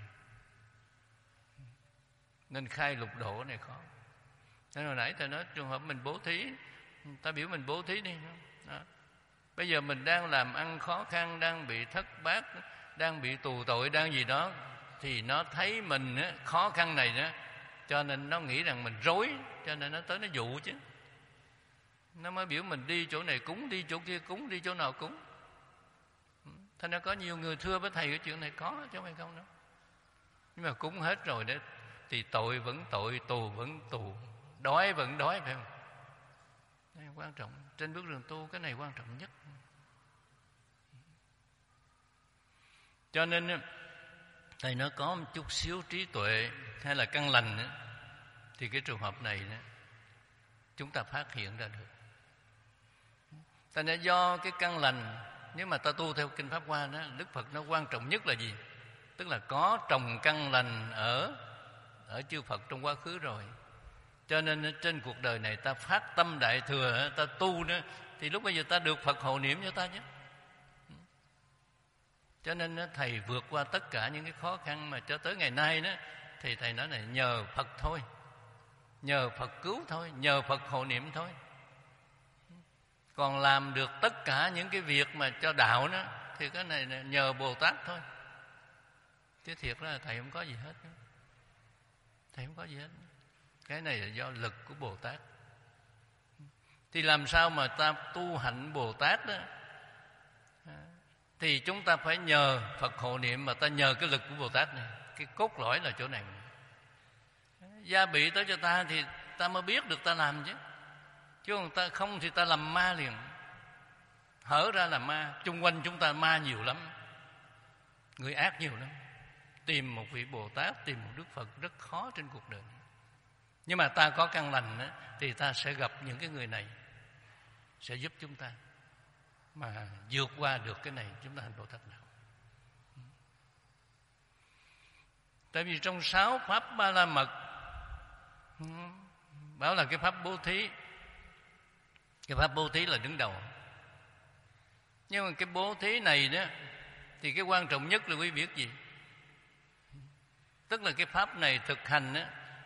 [SPEAKER 1] Nên khai lục độ này khó. Nên hồi nãy thầy nói trường hợp mình bố thí, ta biểu mình bố thí đi đó. Bây giờ mình đang làm ăn khó khăn, đang bị thất bát, đang bị tù tội, đang gì đó, thì nó thấy mình á, khó khăn này đó, cho nên nó nghĩ rằng mình rối, cho nên nó tới nó dụ chứ. Nó mới biểu mình đi chỗ này cúng, đi chỗ kia cúng, đi chỗ nào cúng. Thành ra có nhiều người thưa với thầy cái chuyện này có, chứ không phải không đâu. Nhưng mà cúng hết rồi đấy, thì tội vẫn tội, tù vẫn tù, đói vẫn đói, phải không? Đây quan trọng. Trên bước đường tu cái này quan trọng nhất. Cho nên thầy nói có một chút xíu trí tuệ hay là căn lành ấy, thì cái trường hợp này đó, chúng ta phát hiện ra được. Ta đã do cái căn lành. Nếu mà ta tu theo kinh Pháp Hoa đó, Đức Phật nó quan trọng nhất là gì? Tức là có trồng căn lành ở ở chư Phật trong quá khứ rồi. Cho nên trên cuộc đời này ta phát tâm đại thừa, ta tu đó, thì lúc bây giờ ta được Phật hộ niệm cho ta chứ. Cho nên Thầy vượt qua tất cả những cái khó khăn mà cho tới ngày nay đó, thì Thầy nói là nhờ Phật thôi, nhờ Phật cứu thôi, nhờ Phật hộ niệm thôi. Còn làm được tất cả những cái việc mà cho đạo đó, thì cái này là nhờ Bồ Tát thôi. Chứ thiệt ra là Thầy không có gì hết. Thầy không có gì hết. Cái này là do lực của Bồ Tát. Thì làm sao mà ta tu hạnh Bồ Tát đó, thì chúng ta phải nhờ Phật hộ niệm, mà ta nhờ cái lực của Bồ Tát này. Cái cốt lõi là chỗ này. Gia bị tới cho ta thì ta mới biết được ta làm chứ. Chứ còn ta không thì ta làm ma liền. Hở ra là ma. Chung quanh chúng ta ma nhiều lắm, người ác nhiều lắm. Tìm một vị Bồ Tát, tìm một Đức Phật rất khó trên cuộc đời. Nhưng mà ta có căn lành đó, thì ta sẽ gặp những cái người này, sẽ giúp chúng ta mà vượt qua được cái này, chúng ta thành Bồ Tát đạo. Tại vì trong sáu pháp Ba La Mật bảo là cái pháp bố thí. Cái pháp bố thí là đứng đầu. Nhưng mà cái bố thí này đó, thì cái quan trọng nhất là quý vị biết gì? Tức là cái pháp này thực hành đó,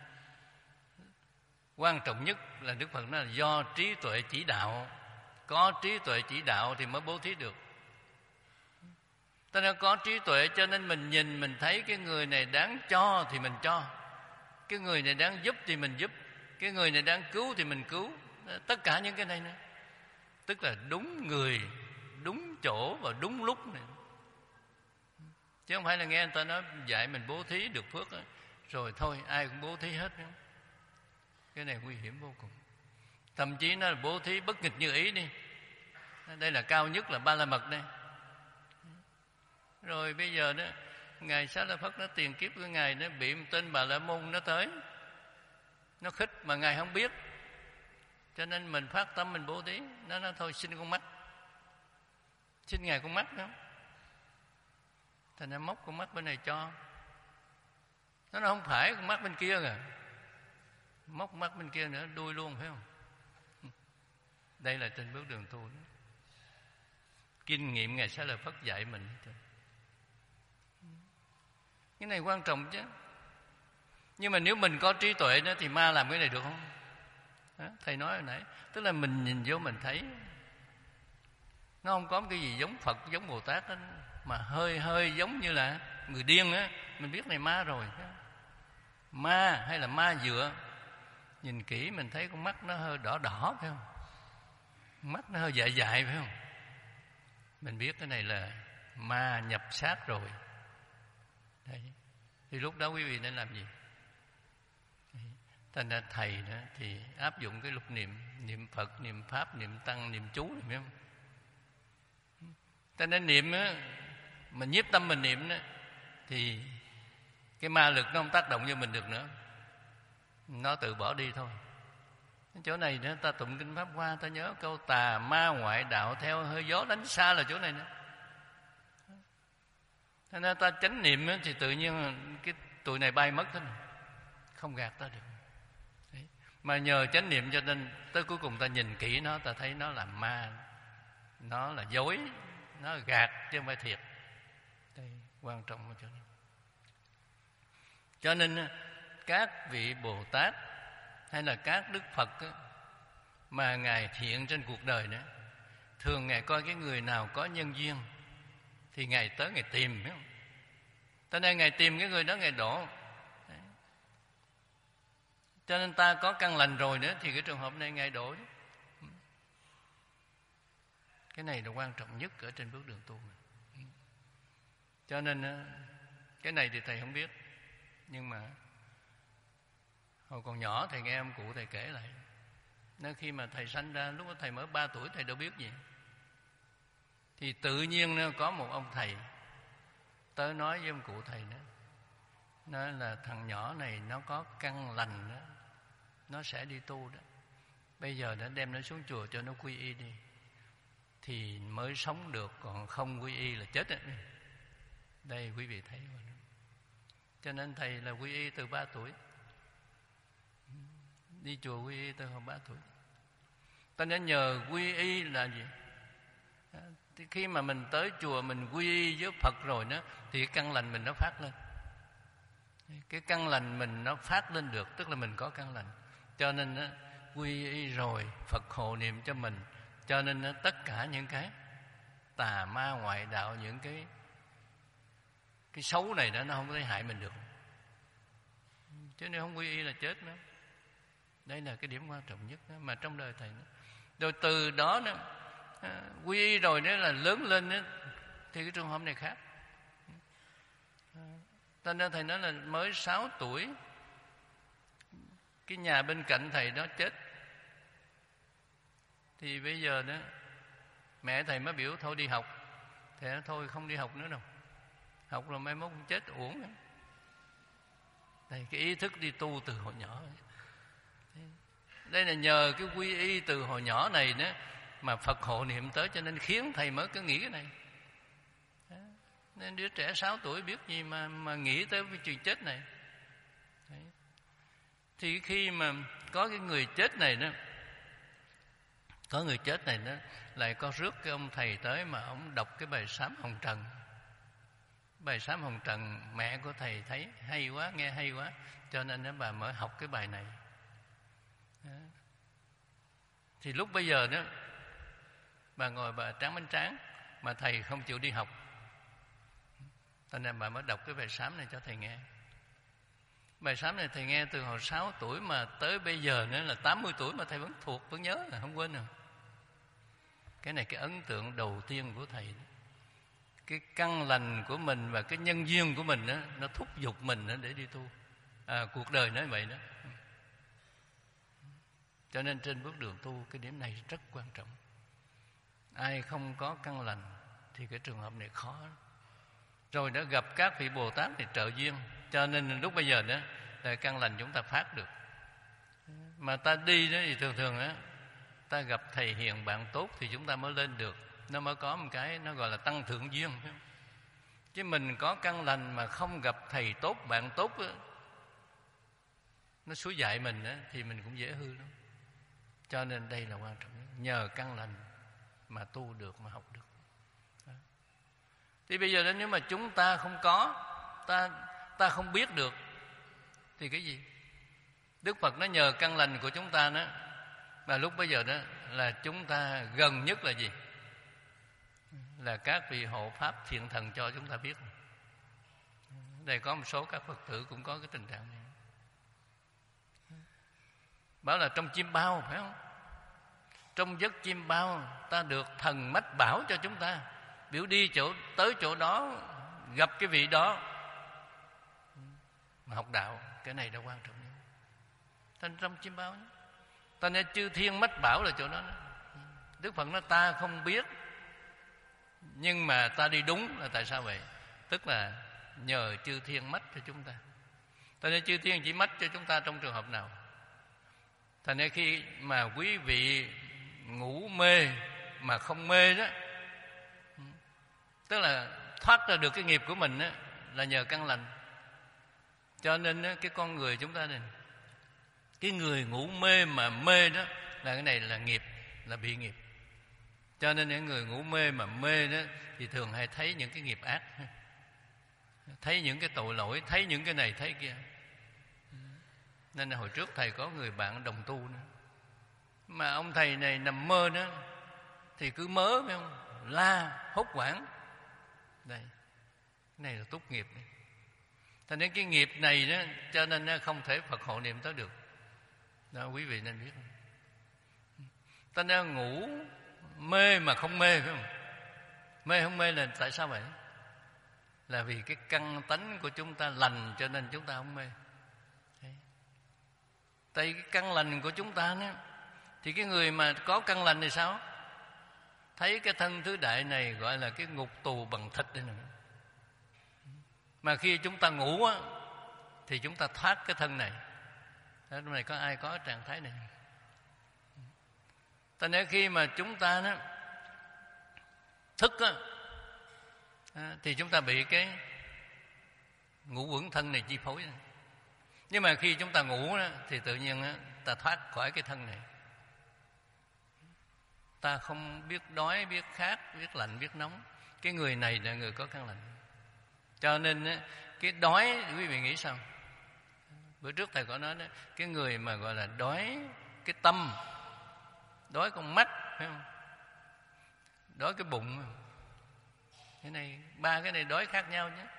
[SPEAKER 1] quan trọng nhất là Đức Phật nói là do trí tuệ chỉ đạo. Có trí tuệ chỉ đạo thì mới bố thí được. Ta nói có trí tuệ cho nên mình nhìn, mình thấy cái người này đáng cho thì mình cho, cái người này đáng giúp thì mình giúp, cái người này đáng cứu thì mình cứu. Tất cả những cái này nữa, tức là đúng người, đúng chỗ và đúng lúc này. Chứ không phải là nghe người ta nói dạy mình bố thí được phước đó, rồi thôi ai cũng bố thí hết nữa. Cái này nguy hiểm vô cùng. Thậm chí nó là bố thí bất nghịch như ý đi. Đây là cao nhất là Ba La Mật đây. Rồi bây giờ đó, Ngài Xá Lợi Phất nó tiền kiếp của Ngài nó bị một tên Bà La Môn nó tới, nó khích mà Ngài không biết. Cho nên mình phát tâm mình bố thí. Nó nói thôi xin con mắt, xin Ngài con mắt đó. Thành ra móc con mắt bên này cho. Nó nói không phải, con mắt bên kia kìa. Móc mắt bên kia nữa, đuôi luôn phải không? Đây là trên bước đường tu đó. Kinh nghiệm Ngài Xá Lợi Phất dạy mình. Cái này quan trọng chứ. Nhưng mà nếu mình có trí tuệ đó, thì ma làm cái này được không? Đó, Thầy nói hồi nãy, tức là mình nhìn vô mình thấy nó không có cái gì giống Phật, giống Bồ Tát đó, mà hơi hơi giống như là người điên á. Mình biết này ma rồi. Ma hay là ma dựa, nhìn kỹ mình thấy con mắt nó hơi đỏ đỏ phải không? Mắt nó hơi dại dại phải không? Mình biết cái này là ma nhập xác rồi. Đấy. Thì lúc đó quý vị nên làm gì? Thành ra Thầy đó thì áp dụng cái lục niệm, niệm Phật, niệm Pháp, niệm Tăng, niệm chú, phải không? Thành ra niệm á, mình nhiếp tâm mình niệm đó, thì cái ma lực nó không tác động vô mình được nữa, nó tự bỏ đi thôi. Cái chỗ này nữa, ta tụng kinh Pháp Hoa, ta nhớ câu tà ma ngoại đạo theo hơi gió đánh xa là chỗ này nữa. Thế nên ta chánh niệm thì tự nhiên cái tụi này bay mất hết, không gạt ta được. Đấy. Mà nhờ chánh niệm cho nên tới cuối cùng ta nhìn kỹ nó, ta thấy nó là ma, nó là dối, nó là gạt chứ không phải thiệt. Đây quan trọng ở chỗ này. Cho nên các vị Bồ Tát hay là các Đức Phật á, mà Ngài thiện trên cuộc đời đó, thường Ngài coi cái người nào có nhân duyên thì Ngài tới Ngài tìm, phải không? Cho nên Ngài tìm cái người đó Ngài đổ. Đấy. Cho nên ta có căn lành rồi nữa thì cái trường hợp này Ngài đổ. Cái này là quan trọng nhất ở trên bước đường tu này. Cho nên cái này thì Thầy không biết, nhưng mà hồi còn nhỏ Thầy nghe ông cụ Thầy kể lại, nên khi mà Thầy sanh ra, lúc đó Thầy mới ba tuổi, Thầy đâu biết gì, thì tự nhiên có một ông thầy tới nói với ông cụ Thầy đó, nói là thằng nhỏ này nó có căn lành đó, nó sẽ đi tu đó, bây giờ đã đem nó xuống chùa cho nó quy y đi. thì mới sống được, còn không quy y là chết đấy. Đây quý vị thấy rồi. Cho nên thầy là quy y từ ba tuổi, đi chùa quy y từ hồi ba tuổi. Ta nên nhờ quy y là gì? Thì khi mà mình tới chùa mình quy y với Phật rồi đó, thì cái căn lành mình nó phát lên. Cái căn lành mình nó phát lên được, tức là mình có căn lành. Cho nên đó, quy y rồi Phật hộ niệm cho mình. Cho nên đó, tất cả những cái tà ma ngoại đạo, những cái cái xấu này đó, nó không có thể hại mình được. Chứ nếu không quy y là chết nữa. Đây là cái điểm quan trọng nhất đó, mà trong đời thầy đó. Rồi từ đó đó, quy y rồi đó là lớn lên đó, thì cái trường hợp này khác. Cho nên thầy nói là mới sáu tuổi, cái nhà bên cạnh thầy đó chết. Thì bây giờ đó mẹ thầy mới biểu thôi đi học. Thầy nói thôi không đi học nữa đâu, học rồi mai mốt cũng chết uổng đó. Đây, cái ý thức đi tu từ hồi nhỏ. Đây là nhờ cái quy y từ hồi nhỏ này đó mà Phật hộ niệm tới, cho nên khiến thầy mới cứ nghĩ cái này. Nên đứa trẻ sáu tuổi biết gì mà mà nghĩ tới cái chuyện chết này. Đấy. Thì khi mà có cái người chết này đó, có người chết này đó, lại có rước cái ông thầy tới mà ông đọc cái bài sám hồng trần. Bài sám hồng trần mẹ của thầy thấy hay quá, nghe hay quá, cho nên đó bà mới học cái bài này. Đó. Thì lúc bây giờ đó bà ngồi bà tráng bánh tráng, mà thầy không chịu đi học, cho nên bà mới đọc cái bài sám này cho thầy nghe. Bài sám này thầy nghe từ hồi sáu tuổi mà tới bây giờ nữa là tám mươi tuổi mà thầy vẫn thuộc, vẫn nhớ, là không quên rồi. Cái này cái ấn tượng đầu tiên của thầy đó. Cái căn lành của mình và cái nhân duyên của mình đó, nó thúc giục mình đó để đi tu. À, cuộc đời nói vậy đó. Cho nên trên bước đường tu, cái điểm này rất quan trọng. Ai không có căn lành thì cái trường hợp này khó. Rồi đã gặp các vị Bồ Tát thì trợ duyên, cho nên lúc bây giờ đó là căn lành chúng ta phát được. Mà ta đi đó thì thường thường á, ta gặp thầy hiền bạn tốt thì chúng ta mới lên được. Nó mới có một cái nó gọi là tăng thượng duyên. Chứ mình có căn lành mà không gặp thầy tốt, bạn tốt á, nó xúi dạy mình á, thì mình cũng dễ hư lắm. Cho nên đây là quan trọng nhất. Nhờ căn lành mà tu được, mà học được. Đó. Thì bây giờ đó, nếu mà chúng ta không có, ta ta không biết được, thì cái gì? Đức Phật nó nhờ căn lành của chúng ta đó, mà lúc bây giờ đó là chúng ta gần nhất là gì? Là các vị hộ pháp thiện thần cho chúng ta biết. Đây có một số các Phật tử cũng có cái tình trạng này. Bảo là trong chim bao, phải không? Trong giấc chim bao ta được thần mách bảo cho chúng ta, biểu đi chỗ tới chỗ đó gặp cái vị đó mà học đạo. Cái này là quan trọng nhất. Thành trong chim bao, ta nên chư thiên mách bảo là chỗ đó. Đức Phật nói ta không biết, nhưng mà ta đi đúng là tại sao vậy? Tức là nhờ chư thiên mách cho chúng ta. Ta nên chư thiên chỉ mách cho chúng ta trong trường hợp nào? Thành ra khi mà quý vị ngủ mê mà không mê đó, tức là thoát ra được cái nghiệp của mình đó, là nhờ căn lành. Cho nên đó, cái con người chúng ta này, cái người ngủ mê mà mê đó là cái này là nghiệp, là bị nghiệp. Cho nên những người ngủ mê mà mê đó thì thường hay thấy những cái nghiệp ác, thấy những cái tội lỗi, thấy những cái này thấy kia. Nên là hồi trước thầy có người bạn đồng tu nữa, mà ông thầy này nằm mơ đó thì cứ mớ phải không, la hốt hoảng. Đây, cái này là túc nghiệp này. Thành nên cái nghiệp này đó, cho nên nó không thể Phật hộ niệm tới được. Đó, quý vị nên biết. Ta đang ngủ mê mà không mê, phải không? Mê không mê là tại sao vậy? Là vì cái căn tánh của chúng ta lành, cho nên chúng ta không mê. Đấy. Tại cái căn lành của chúng ta đó, thì cái người mà có căn lành thì sao? Thấy cái thân thứ đại này gọi là cái ngục tù bằng thịt đây nè. Mà khi chúng ta ngủ á, thì chúng ta thoát cái thân này. Đó, trong này có ai có trạng thái này? Ta nói khi mà chúng ta đó thức á, thì chúng ta bị cái ngũ uẩn thân này chi phối. Nhưng mà khi chúng ta ngủ đó, thì tự nhiên đó, ta thoát khỏi cái thân này. Ta không biết đói, biết khát, biết lạnh, biết nóng. Cái người này là người có căn lành. Cho nên đó, cái đói, quý vị nghĩ sao? Bữa trước thầy có nói đó, cái người mà gọi là đói cái tâm, đói con mắt, phải không? Đói cái bụng. Cái này, ba cái này đói khác nhau nhé.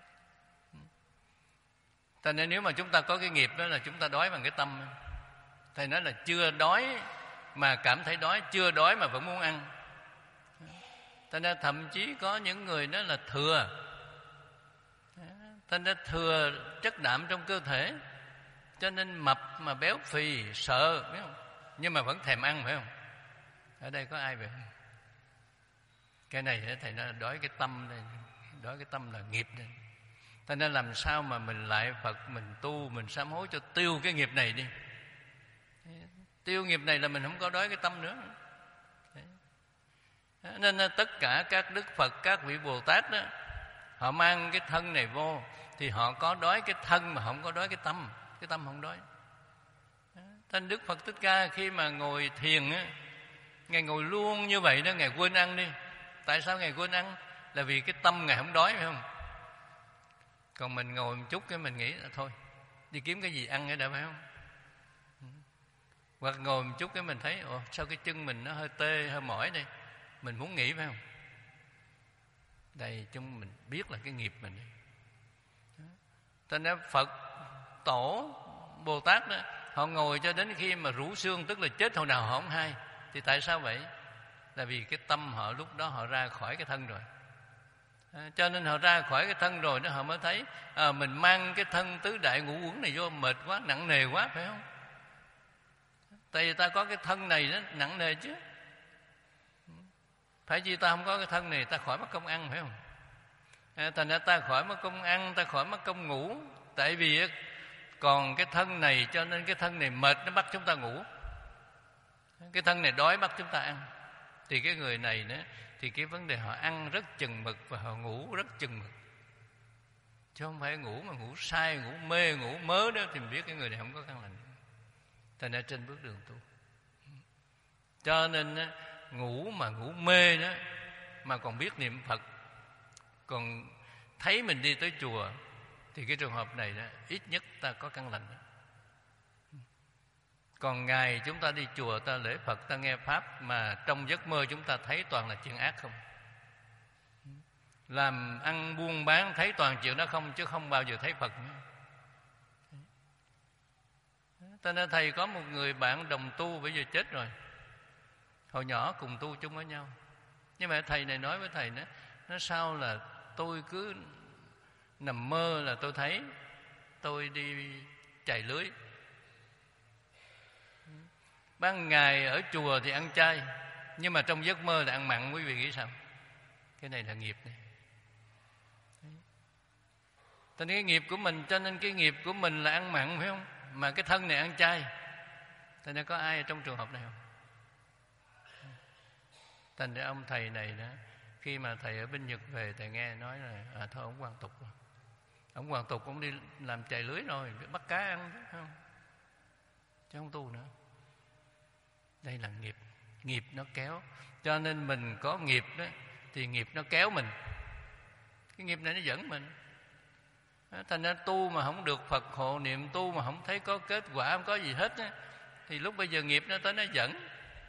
[SPEAKER 1] Cho nên nếu mà chúng ta có cái nghiệp đó là chúng ta đói bằng cái tâm. Thầy nói là chưa đói mà cảm thấy đói, chưa đói mà vẫn muốn ăn. Cho nên thậm chí có những người đó là thừa. Cho nên thừa chất đạm trong cơ thể, cho nên mập mà béo phì, sợ, biết không? Nhưng mà vẫn thèm ăn, phải không? Ở đây có ai vậy? Cái này thầy nói là đói cái tâm đây, đói cái tâm là nghiệp đây. Cho nên làm sao mà mình lại Phật, mình tu, mình sám hối cho tiêu cái nghiệp này đi. Tiêu nghiệp này là mình không có đói cái tâm nữa. Nên tất cả các Đức Phật, các vị Bồ Tát đó, họ mang cái thân này vô thì họ có đói cái thân mà không có đói cái tâm. Cái tâm không đói. Nên Đức Phật Thích Ca khi mà ngồi thiền á, Ngài ngồi luôn như vậy đó, Ngài quên ăn đi. Tại sao Ngài quên ăn? Là vì cái tâm Ngài không đói, phải không? Còn mình ngồi một chút cái mình nghĩ là thôi, đi kiếm cái gì ăn ở đây, phải không? Hoặc ngồi một chút cái mình thấy ồ, sao cái chân mình nó hơi tê, hơi mỏi đây, mình muốn nghỉ, phải không? Đây chúng mình biết là cái nghiệp mình. Cho nên Phật Tổ Bồ Tát đó, họ ngồi cho đến khi mà rũ xương, tức là chết hồi nào họ không hay. Thì tại sao vậy? Là vì cái tâm họ lúc đó họ ra khỏi cái thân rồi. À, cho nên họ ra khỏi cái thân rồi đó, họ mới thấy à, mình mang cái thân tứ đại ngũ uẩn này vô mệt quá, nặng nề quá, phải không? Tại vì ta có cái thân này đó nặng nề chứ. Phải chi ta không có cái thân này ta khỏi mất công ăn, phải không? À, thành ra ta khỏi mất công ăn, ta khỏi mất công ngủ. Tại vì còn cái thân này, cho nên cái thân này mệt nó bắt chúng ta ngủ, cái thân này đói bắt chúng ta ăn. Thì cái người này đó, thì cái vấn đề họ ăn rất chừng mực và họ ngủ rất chừng mực, chứ không phải ngủ mà ngủ sai, ngủ mê, ngủ mớ đó thì mình biết cái người này không có căn lành. Thành ra trên bước đường tu, cho nên đó, ngủ mà ngủ mê đó mà còn biết niệm Phật, còn thấy mình đi tới chùa, thì cái trường hợp này đó, ít nhất ta có căn lành. Còn ngày chúng ta đi chùa, ta lễ Phật, ta nghe Pháp, mà trong giấc mơ chúng ta thấy toàn là chuyện ác không. Làm ăn buôn bán thấy toàn chuyện đó không, chứ không bao giờ thấy Phật nữa. Cho nên thầy có một người bạn đồng tu, bây giờ chết rồi. Hồi nhỏ cùng tu chung với nhau. Nhưng mà thầy này nói với thầy đó, nó sao là tôi cứ nằm mơ là tôi thấy tôi đi chài lưới. Ban ngày ở chùa thì ăn chay, nhưng mà trong giấc mơ là ăn mặn. Quý vị nghĩ sao? Cái này là nghiệp này. Cho nên cái nghiệp của mình, cho nên cái nghiệp của mình là ăn mặn, phải không? Mà cái thân này ăn chay. Cho nên có ai ở trong trường hợp này không? Thành ra ông thầy này đó, khi mà thầy ở bên Nhật về, thầy nghe nói là à, thôi ông hoàn tục rồi. Ông hoàn tục, ông đi làm chài lưới rồi, bắt cá ăn, phải không? Chứ không tu nữa. Đây là nghiệp. Nghiệp nó kéo. Cho nên mình có nghiệp đó, thì nghiệp nó kéo mình. Cái nghiệp này nó dẫn mình. Thành ra tu mà không được Phật hộ niệm, tu mà không thấy có kết quả, không có gì hết á, thì lúc bây giờ nghiệp nó tới nó dẫn.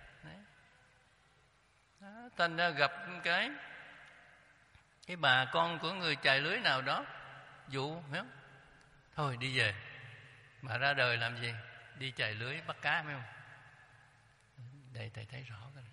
[SPEAKER 1] Đó, thành ra gặp cái cái bà con của người chài lưới nào đó dụ, phải không? Thôi đi về. Mà ra đời làm gì? Đi chài lưới bắt cá, phải không? Đây thầy thấy rõ cái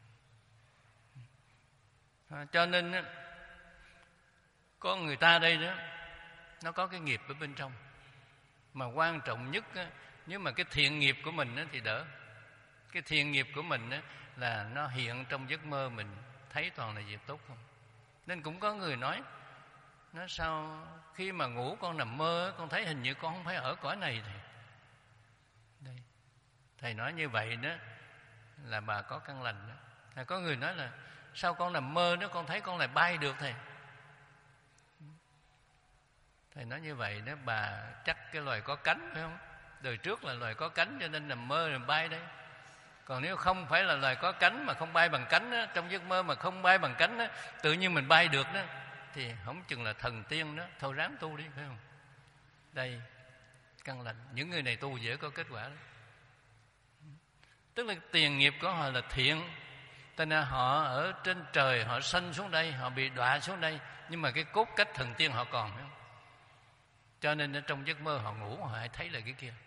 [SPEAKER 1] này. Cho nên có người ta đây đó, nó có cái nghiệp ở bên trong. Mà quan trọng nhất á, nếu mà cái thiện nghiệp của mình á, thì đỡ. Cái thiện nghiệp của mình á, là nó hiện trong giấc mơ mình thấy toàn là việc tốt không. Nên cũng có người nói, nó sao khi mà ngủ con nằm mơ, con thấy hình như con không phải ở cõi này thầy. Đây, thầy nói như vậy đó là bà có căn lành đó. Có người nói là Sao con nằm mơ đó con thấy con lại bay được thầy? Thầy nói như vậy đó, bà chắc cái loài có cánh phải không? Đời trước là loài có cánh cho nên nằm mơ rồi bay đấy. Còn nếu không phải là loài có cánh mà không bay bằng cánh đó, trong giấc mơ mà không bay bằng cánh đó, tự nhiên mình bay được đó, thì không chừng là thần tiên đó. Thôi ráng tu đi, phải không? Đây, căn lành. Những người này tu dễ có kết quả đó. Tức là tiền nghiệp của họ là thiện, cho nên họ ở trên trời, họ sanh xuống đây, họ bị đọa xuống đây, nhưng mà cái cốt cách thần tiên họ còn, phải không? Cho nên ở trong giấc mơ họ ngủ, họ hãy thấy lại cái kia.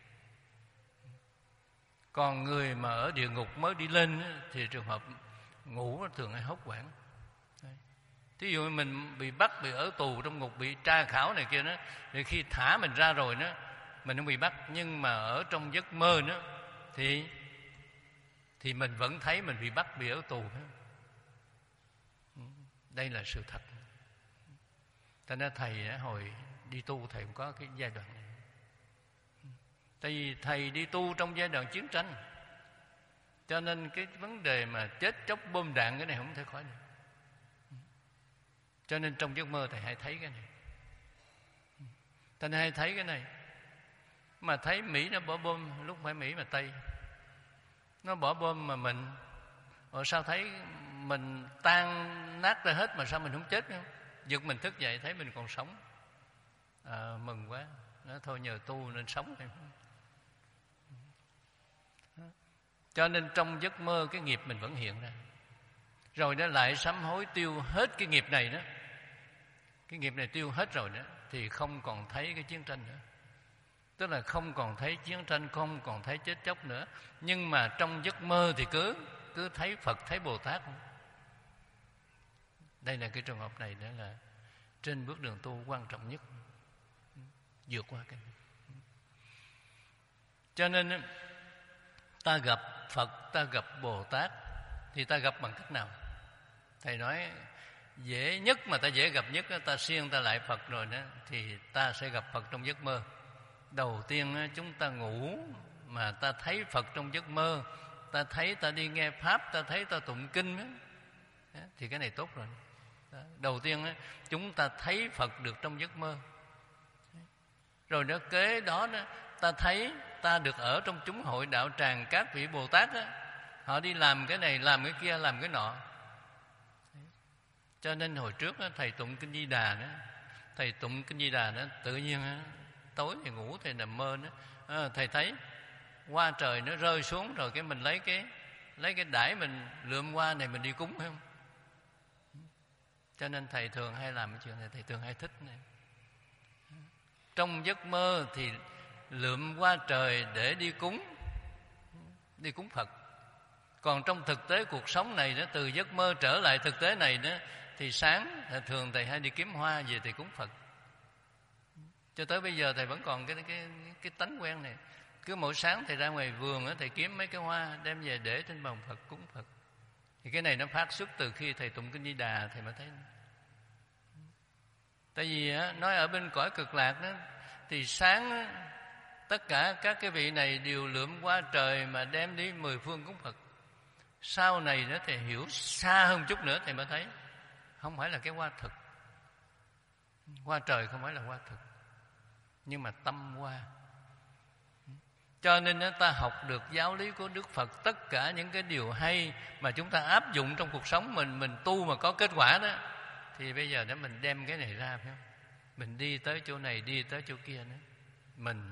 [SPEAKER 1] Còn người mà ở địa ngục mới đi lên thì trường hợp ngủ thường hay hốt hoảng. Thí dụ mình bị bắt, bị ở tù trong ngục, bị tra khảo này kia đó, thì khi thả mình ra rồi đó, mình không bị bắt. Nhưng mà ở trong giấc mơ đó thì thì mình vẫn thấy mình bị bắt, bị ở tù. Đây là sự thật. Cho nên thầy hồi đi tu thầy cũng có cái giai đoạn này. Tại vì thầy đi tu trong giai đoạn chiến tranh, cho nên cái vấn đề mà chết chóc bom đạn cái này không thể khỏi được. Cho nên trong giấc mơ thầy hay thấy cái này. Thầy hay thấy cái này. Mà thấy Mỹ nó bỏ bom, lúc phải Mỹ mà Tây nó bỏ bom mà mình, rồi sao thấy mình tan nát ra hết mà sao mình không chết nữa? Giật mình thức dậy thấy mình còn sống, à, mừng quá. Nó thôi nhờ tu nên sống này. Cho nên trong giấc mơ cái nghiệp mình vẫn hiện ra, rồi nó lại sám hối tiêu hết cái nghiệp này đó. Cái nghiệp này tiêu hết rồi đó thì không còn thấy cái chiến tranh nữa. Tức là không còn thấy chiến tranh, không còn thấy chết chóc nữa. Nhưng mà trong giấc mơ thì cứ cứ thấy Phật, thấy Bồ Tát. Đây là cái trường hợp này, đó là trên bước đường tu quan trọng nhất, vượt qua cái. Cho nên ta gặp Phật, ta gặp Bồ Tát thì ta gặp bằng cách nào? Thầy nói dễ nhất mà ta dễ gặp nhất, ta siêng ta lại Phật rồi đó, thì ta sẽ gặp Phật trong giấc mơ. Đầu tiên chúng ta ngủ mà ta thấy Phật trong giấc mơ, ta thấy ta đi nghe Pháp, ta thấy ta tụng kinh đó, thì cái này tốt rồi. Đầu tiên chúng ta thấy Phật được trong giấc mơ. Rồi nó kế đó ta thấy ta được ở trong chúng hội đạo tràng các vị Bồ Tát đó, họ đi làm cái này, làm cái kia, làm cái nọ. Cho nên hồi trước đó, thầy tụng kinh Di Đà đó, thầy tụng kinh Di Đà đó, tự nhiên đó, tối thầy ngủ thầy nằm mơ đó, à, thầy thấy hoa trời nó rơi xuống, rồi cái mình lấy cái lấy cái đải mình lượm hoa này mình đi cúng, phải không? Cho nên thầy thường hay làm cái chuyện này, thầy thường hay thích này. Trong giấc mơ thì lượm hoa trời để đi cúng, đi cúng Phật. Còn trong thực tế cuộc sống này đó, từ giấc mơ trở lại thực tế này đó, thì sáng thường thầy hay đi kiếm hoa về thầy cúng Phật. Cho tới bây giờ thầy vẫn còn cái cái cái tánh quen này. Cứ mỗi sáng thầy ra ngoài vườn đó, thầy kiếm mấy cái hoa đem về để trên bàn Phật cúng Phật. Thì cái này nó phát xuất từ khi thầy tụng kinh Di Đà thầy mới thấy. Tại vì á, nói ở bên cõi cực lạc đó, thì sáng á, tất cả các cái vị này đều lượm hoa trời mà đem đi mười phương cúng Phật. Sau này đó thầy hiểu xa hơn chút nữa thầy mới thấy không phải là cái hoa thực. Hoa trời không phải là hoa thực, nhưng mà tâm hoa. Cho nên ta học được giáo lý của Đức Phật, tất cả những cái điều hay mà chúng ta áp dụng trong cuộc sống mình, mình tu mà có kết quả đó, thì bây giờ đó mình đem cái này ra, phải không? Mình đi tới chỗ này, đi tới chỗ kia nữa, mình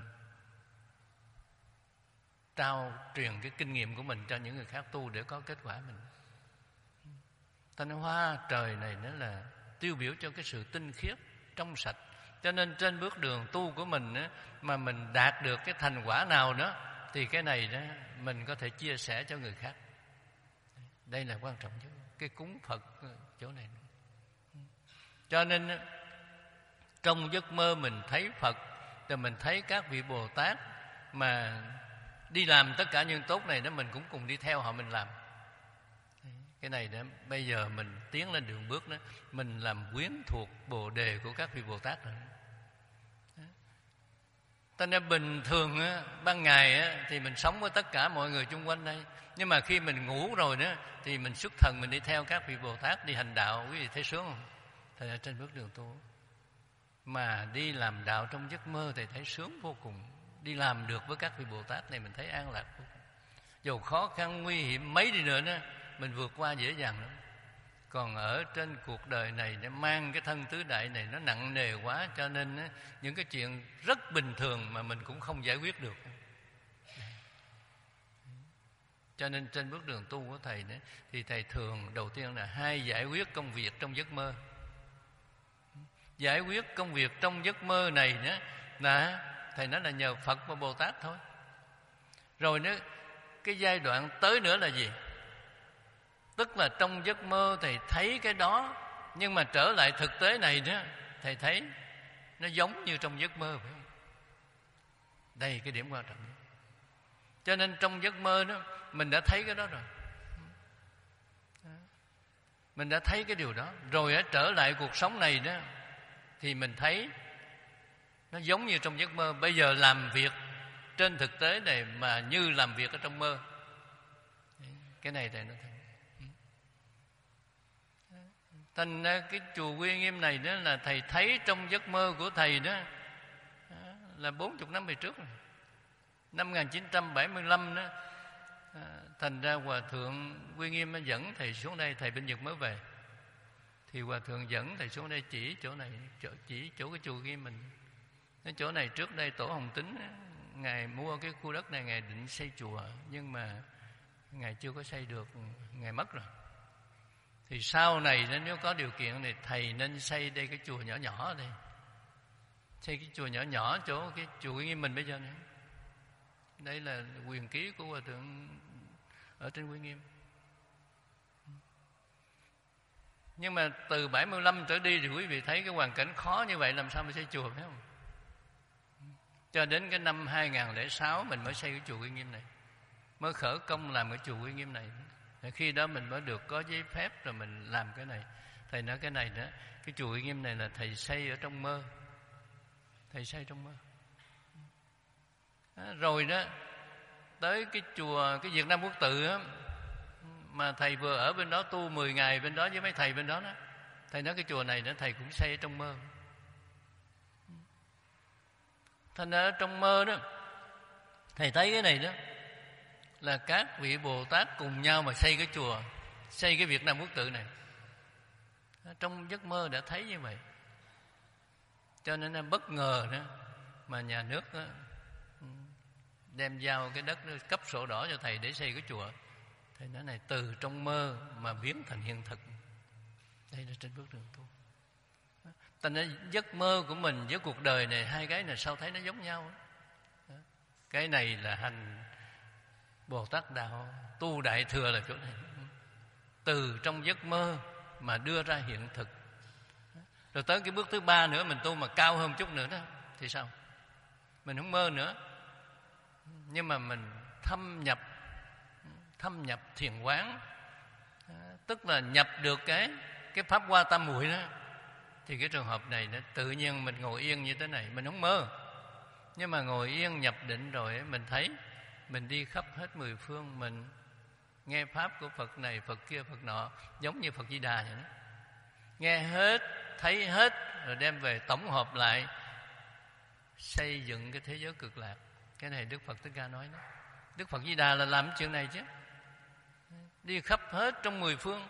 [SPEAKER 1] trao truyền cái kinh nghiệm của mình cho những người khác tu để có kết quả mình. Thanh hoa trời này nó là tiêu biểu cho cái sự tinh khiết, trong sạch. Cho nên trên bước đường tu của mình á, mà mình đạt được cái thành quả nào đó, thì cái này đó mình có thể chia sẻ cho người khác. Đây là quan trọng nhất, cái cúng Phật chỗ này. Cho nên trong giấc mơ mình thấy Phật, rồi mình thấy các vị Bồ Tát mà đi làm tất cả những tốt này đó, mình cũng cùng đi theo họ mình làm. Cái này đó bây giờ mình tiến lên đường bước đó, mình làm quyến thuộc Bồ đề của các vị Bồ Tát rồi. Thành ra bình thường á, ban ngày á, thì mình sống với tất cả mọi người chung quanh đây, nhưng mà khi mình ngủ rồi đó thì mình xuất thần, mình đi theo các vị Bồ Tát đi hành đạo. Quý vị thấy sướng không? Thầy ở trên bước đường tu mà đi làm đạo trong giấc mơ, thầy thấy sướng vô cùng. Đi làm được với các vị Bồ Tát này mình thấy an lạc vô cùng. Dù khó khăn nguy hiểm mấy đi nữa đó, mình vượt qua dễ dàng lắm. Còn ở trên cuộc đời này, nó mang cái thân tứ đại này nó nặng nề quá, cho nên á, những cái chuyện rất bình thường mà mình cũng không giải quyết được. Cho nên trên bước đường tu của thầy đó, thì thầy thường đầu tiên là hay giải quyết công việc trong giấc mơ. Giải quyết công việc trong giấc mơ này đó, là thầy nói là nhờ Phật và Bồ Tát thôi. Rồi nữa, cái giai đoạn tới nữa là gì? Tức là trong giấc mơ thầy thấy cái đó, nhưng mà trở lại thực tế này đó, thầy thấy nó giống như trong giấc mơ, phải không? Đây cái điểm quan trọng nhất. Cho nên trong giấc mơ đó mình đã thấy cái đó rồi, mình đã thấy cái điều đó rồi. Ở trở lại cuộc sống này đó thì mình thấy nó giống như trong giấc mơ. Bây giờ làm việc trên thực tế này mà như làm việc ở trong mơ. Cái này thầy nói thật. Thành ra cái chùa Quy Nghiêm này đó là thầy thấy trong giấc mơ của thầy đó là bốn mươi năm về trước rồi. Năm một nghìn chín trăm bảy mươi lăm đó, thành ra Hòa Thượng Quy Nghiêm dẫn thầy xuống đây. Thầy bên Nhật mới về, thì Hòa Thượng dẫn thầy xuống đây chỉ chỗ này, chỉ chỗ cái chùa Nghiêm mình. Cái chỗ này trước đây Tổ Hồng Tín Ngài mua cái khu đất này, Ngài định xây chùa, nhưng mà Ngài chưa có xây được, Ngài mất rồi. Thì sau này nếu có điều kiện thì thầy nên xây đây cái chùa nhỏ nhỏ ở đây. Xây cái chùa nhỏ nhỏ chỗ cái chùa Quy Nghiêm mình bây giờ này. Đây là quyền ký của Hòa Thượng ở trên Quy Nghiêm. Nhưng mà từ bảy mươi lăm trở đi thì quý vị thấy cái hoàn cảnh khó như vậy, làm sao mà xây chùa, phải không? Cho đến cái năm hai nghìn lẻ sáu mình mới xây cái chùa Quy Nghiêm này, mới khởi công làm cái chùa Quy Nghiêm này. Khi đó mình mới được có giấy phép rồi mình làm cái này. Thầy nói cái này đó, cái chùa Quy Nghiêm này là thầy xây ở trong mơ. Thầy xây trong mơ. Đó, rồi đó tới cái chùa, cái Việt Nam Quốc Tự á, mà thầy vừa ở bên đó tu mười ngày bên đó với mấy thầy bên đó đó. Thầy nói cái chùa này đó thầy cũng xây ở trong mơ. Thành ra ở trong mơ đó thầy thấy cái này đó là các vị Bồ Tát cùng nhau mà xây cái chùa, xây cái Việt Nam Quốc Tự này. Trong giấc mơ đã thấy như vậy. Cho nên là bất ngờ đó mà nhà nước đó, đem giao cái đất đó, cấp sổ đỏ cho thầy để xây cái chùa. Thầy nói này, từ trong mơ mà biến thành hiện thực. Đây là trên bước đường tu. Thành ra giấc mơ của mình với cuộc đời này, hai cái này sao thấy nó giống nhau đó. Cái này là hành Bồ Tát đạo, tu Đại Thừa là chỗ này. Từ trong giấc mơ mà đưa ra hiện thực. Rồi tới cái bước thứ ba nữa, mình tu mà cao hơn chút nữa đó thì sao? Mình không mơ nữa, nhưng mà mình thâm nhập thâm nhập thiền quán, tức là nhập được cái cái pháp hoa tam muội đó. Thì cái trường hợp này nó tự nhiên mình ngồi yên như thế này, mình không mơ, nhưng mà ngồi yên nhập định rồi mình thấy mình đi khắp hết mười phương, mình nghe pháp của Phật này Phật kia Phật nọ, giống như Phật Di Đà vậy đó. Nghe hết, thấy hết, rồi đem về tổng hợp lại, xây dựng cái thế giới cực lạc. Cái này Đức Phật Thích Ca nói đó. Đức Phật Di Đà là làm chuyện này chứ, đi khắp hết trong mười phương.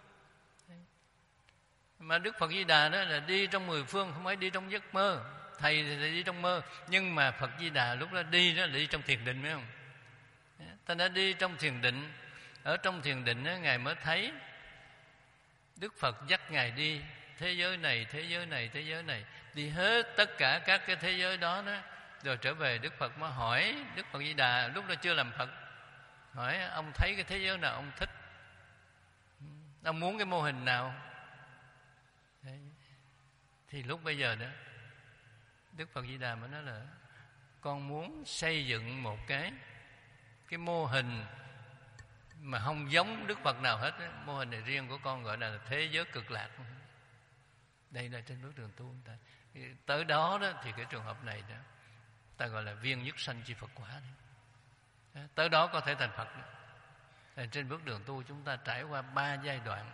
[SPEAKER 1] Mà Đức Phật Di Đà đó là đi trong mười phương, không phải đi trong giấc mơ. Thầy thì đi trong mơ, nhưng mà Phật Di Đà lúc đó đi đó là đi trong thiền định, phải không? Ta đã đi trong thiền định. Ở trong thiền định đó, Ngài mới thấy Đức Phật dắt Ngài đi thế giới này, thế giới này, thế giới này, đi hết tất cả các cái thế giới đó đó. Rồi trở về Đức Phật mới hỏi Đức Phật Di Đà, lúc đó chưa làm Phật, hỏi ông thấy cái thế giới nào ông thích, ông muốn cái mô hình nào. Đấy. Thì lúc bây giờ đó Đức Phật Di Đà mới nói là con muốn xây dựng một cái cái mô hình mà không giống Đức Phật nào hết đó. Mô hình này riêng của con gọi là thế giới cực lạc. Đây là trên bước đường tu ta. Tới đó đó thì cái trường hợp này đó ta gọi là viên nhất sanh chi Phật quả đấy. Tới đó có thể thành Phật đấy. Trên bước đường tu chúng ta trải qua ba giai đoạn,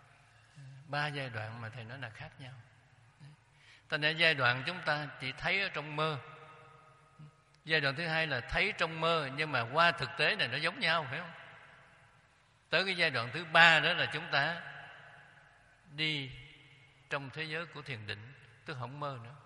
[SPEAKER 1] ba giai đoạn mà thầy nói là khác nhau. Thành ra giai đoạn chúng ta chỉ thấy ở trong mơ. Giai đoạn thứ hai là thấy trong mơ nhưng mà qua thực tế này nó giống nhau, phải không? Tới cái giai đoạn thứ ba đó là chúng ta đi trong thế giới của thiền định, tức không mơ nữa.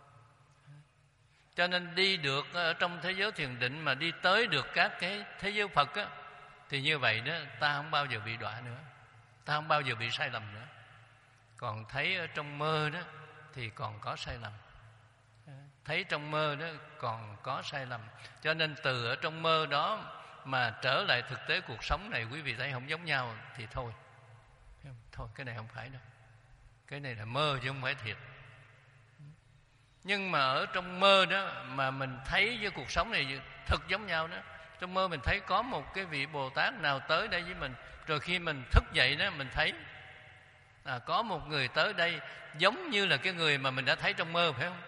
[SPEAKER 1] Cho nên đi được ở trong thế giới thiền định mà đi tới được các cái thế giới Phật á, thì như vậy đó ta không bao giờ bị đọa nữa, ta không bao giờ bị sai lầm nữa. Còn thấy ở trong mơ đó thì còn có sai lầm. Thấy trong mơ đó còn có sai lầm. Cho nên từ ở trong mơ đó mà trở lại thực tế cuộc sống này, quý vị thấy không giống nhau thì thôi. Thôi cái này không phải đâu. Cái này là mơ chứ không phải thiệt. Nhưng mà ở trong mơ đó mà mình thấy với cuộc sống này thật giống nhau đó. Trong mơ mình thấy có một cái vị Bồ Tát nào tới đây với mình, rồi khi mình thức dậy đó mình thấy à, có một người tới đây giống như là cái người mà mình đã thấy trong mơ, phải không?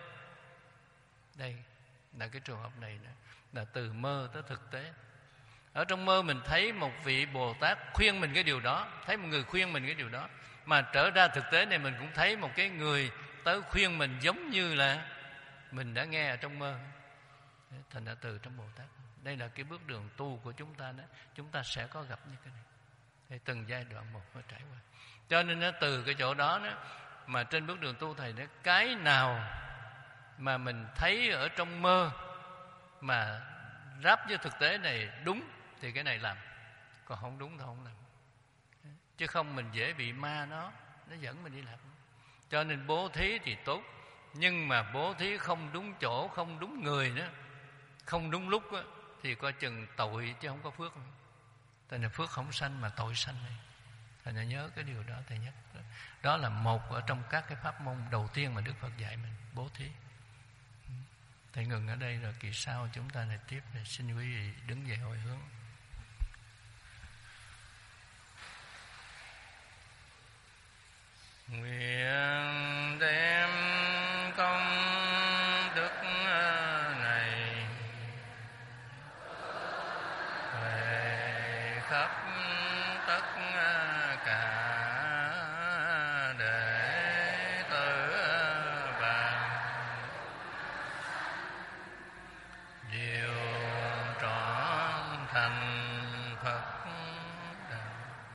[SPEAKER 1] Đây là cái trường hợp này đó, là từ mơ tới thực tế. Ở trong mơ mình thấy một vị Bồ Tát khuyên mình cái điều đó, thấy một người khuyên mình cái điều đó, mà trở ra thực tế này mình cũng thấy một cái người tới khuyên mình giống như là mình đã nghe ở trong mơ. Thành ra từ trong Bồ Tát. Đây là cái bước đường tu của chúng ta đó. Chúng ta sẽ có gặp như cái này. Thì từng giai đoạn một phải trải qua. Cho nên nó từ cái chỗ đó, đó mà trên bước đường tu thầy nói, cái nào mà mình thấy ở trong mơ mà ráp với thực tế này đúng thì cái này làm, còn không đúng thì không làm. Chứ không mình dễ bị ma nó nó dẫn mình đi làm. Cho nên bố thí thì tốt, nhưng mà bố thí không đúng chỗ, không đúng người nữa, không đúng lúc đó, thì coi chừng tội chứ không có phước. Tại là phước không sanh mà tội sanh này. Thầy đã nhớ cái điều đó thầy nhắc. Đó là một ở trong các cái pháp môn đầu tiên mà Đức Phật dạy mình, bố thí. Thầy ngừng ở đây rồi kỳ sau chúng ta lại tiếp. Để xin quý vị đứng dậy hồi hướng.